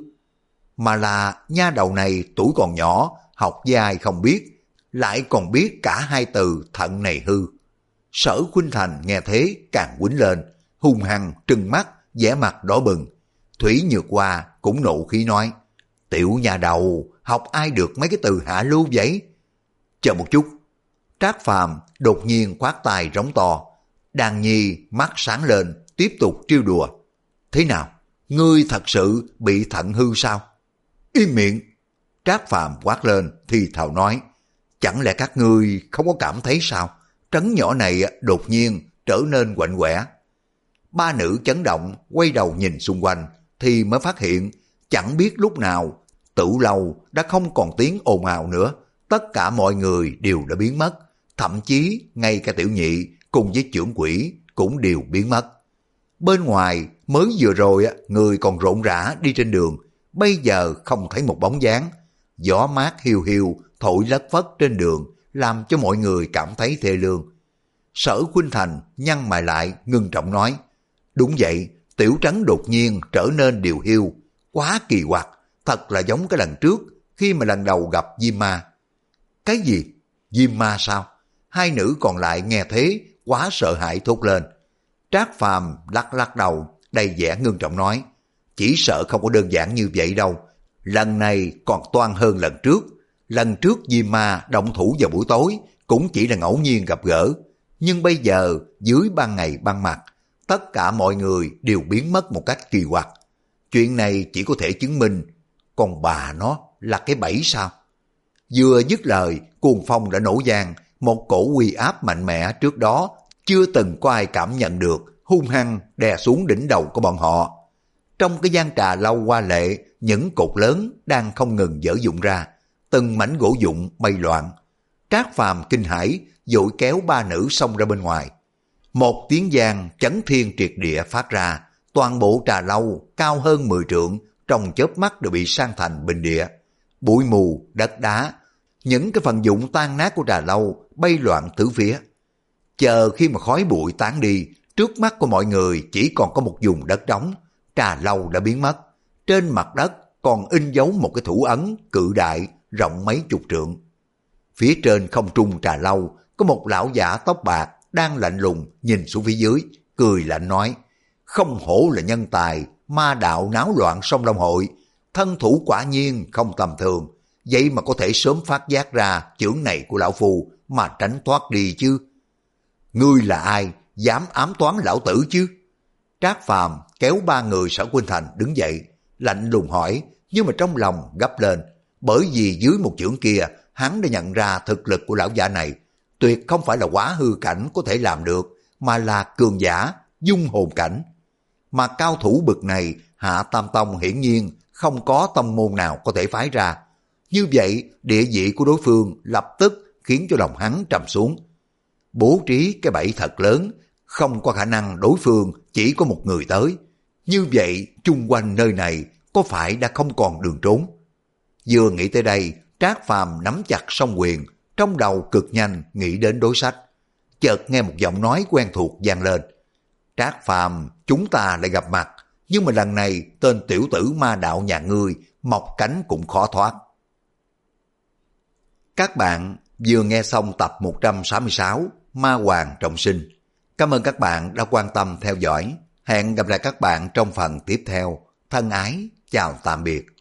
Mà là nha đầu này tuổi còn nhỏ, học với ai không biết, lại còn biết cả hai từ thận này hư. Sở Khuynh Thành nghe thế càng quýnh lên, hung hăng trừng mắt, vẻ mặt đỏ bừng. Thủy Nhược Hoa cũng nộ khí nói, tiểu nhà đầu, học ai được mấy cái từ hạ lưu vậy? Chờ một chút. Trác Phàm đột nhiên khoát tay rống to. Đan Nhi mắt sáng lên, tiếp tục trêu đùa. Thế nào? Ngươi thật sự bị thận hư sao? Im miệng. Trác Phàm quát lên thì thào nói, chẳng lẽ các ngươi không có cảm thấy sao? Trấn nhỏ này đột nhiên trở nên quạnh quẻ. Ba nữ chấn động, quay đầu nhìn xung quanh thì mới phát hiện chẳng biết lúc nào tử lâu đã không còn tiếng ồn ào nữa, tất cả mọi người đều đã biến mất, thậm chí ngay cả Tiểu Nhị cùng với trưởng quỷ cũng đều biến mất. Bên ngoài mới vừa rồi người còn rộn rã đi trên đường, bây giờ không thấy một bóng dáng. Gió mát hiu hiu thổi lất phất trên đường, làm cho mọi người cảm thấy thê lương. Sở Khuynh Thành nhăn mày lại, ngưng trọng nói, đúng vậy, tiểu trấn đột nhiên trở nên điều hiu, quá kỳ quặc, thật là giống cái lần trước khi mà lần đầu gặp Diêm Ma. Cái gì? Diêm Ma sao? Hai nữ còn lại nghe thế quá sợ hãi thốt lên. Trác Phàm lắc lắc đầu, đầy vẻ ngưng trọng nói, chỉ sợ không có đơn giản như vậy đâu, lần này còn toan hơn lần trước. Lần trước Diêm Ma động thủ vào buổi tối cũng chỉ là ngẫu nhiên gặp gỡ, nhưng bây giờ dưới ban ngày ban mặt, tất cả mọi người đều biến mất một cách kỳ quặc. Chuyện này chỉ có thể chứng minh con bà nó là cái bẫy sao? Vừa dứt lời, cuồng phong đã nổ vang, một cổ uy áp mạnh mẽ trước đó chưa từng có ai cảm nhận được, hung hăng đè xuống đỉnh đầu của bọn họ. Trong cái gian trà lâu hoa lệ, những cột lớn đang không ngừng dở dụng ra, từng mảnh gỗ vụn bay loạn. Trác Phàm kinh hãi, vội kéo ba nữ xông ra bên ngoài. Một tiếng vang chấn thiên triệt địa phát ra, toàn bộ trà lâu cao hơn mười trượng trong chớp mắt đều bị san thành bình địa. Bụi mù, đất đá, những cái phần vụn tan nát của trà lâu bay loạn tứ phía. Chờ khi mà khói bụi tán đi, trước mắt của mọi người chỉ còn có một vùng đất trống, trà lâu đã biến mất. Trên mặt đất còn in dấu một cái thủ ấn cự đại rộng mấy chục trượng. Phía trên không trung trà lâu có một lão giả tóc bạc đang lạnh lùng nhìn xuống phía dưới, cười lạnh nói, không hổ là nhân tài, ma đạo náo loạn sông Long Hội, thân thủ quả nhiên không tầm thường, vậy mà có thể sớm phát giác ra chưởng này của lão phu mà tránh thoát đi chứ. Ngươi là ai, dám ám toán lão tử chứ? Trác Phàm kéo ba người Sở Khuynh Thành đứng dậy, lạnh lùng hỏi, nhưng mà trong lòng gấp lên, bởi vì dưới một chưởng kia, hắn đã nhận ra thực lực của lão giả này, tuyệt không phải là quá hư cảnh có thể làm được, mà là cường giả, dung hồn cảnh. Mà cao thủ bực này, Hạ Tam Tông hiển nhiên không có tông môn nào có thể phái ra. Như vậy, địa vị của đối phương lập tức khiến cho lòng hắn trầm xuống. Bố trí cái bẫy thật lớn, không có khả năng đối phương chỉ có một người tới. Như vậy, chung quanh nơi này có phải đã không còn đường trốn? Vừa nghĩ tới đây, Trác Phàm nắm chặt song quyền, trong đầu cực nhanh nghĩ đến đối sách. Chợt nghe một giọng nói quen thuộc vang lên. Trác Phàm, chúng ta lại gặp mặt, nhưng mà lần này tên tiểu tử ma đạo nhà ngươi mọc cánh cũng khó thoát. Các bạn vừa nghe xong tập một trăm sáu mươi sáu Ma Hoàng Trọng Sinh. Cảm ơn các bạn đã quan tâm theo dõi. Hẹn gặp lại các bạn trong phần tiếp theo. Thân ái, chào tạm biệt.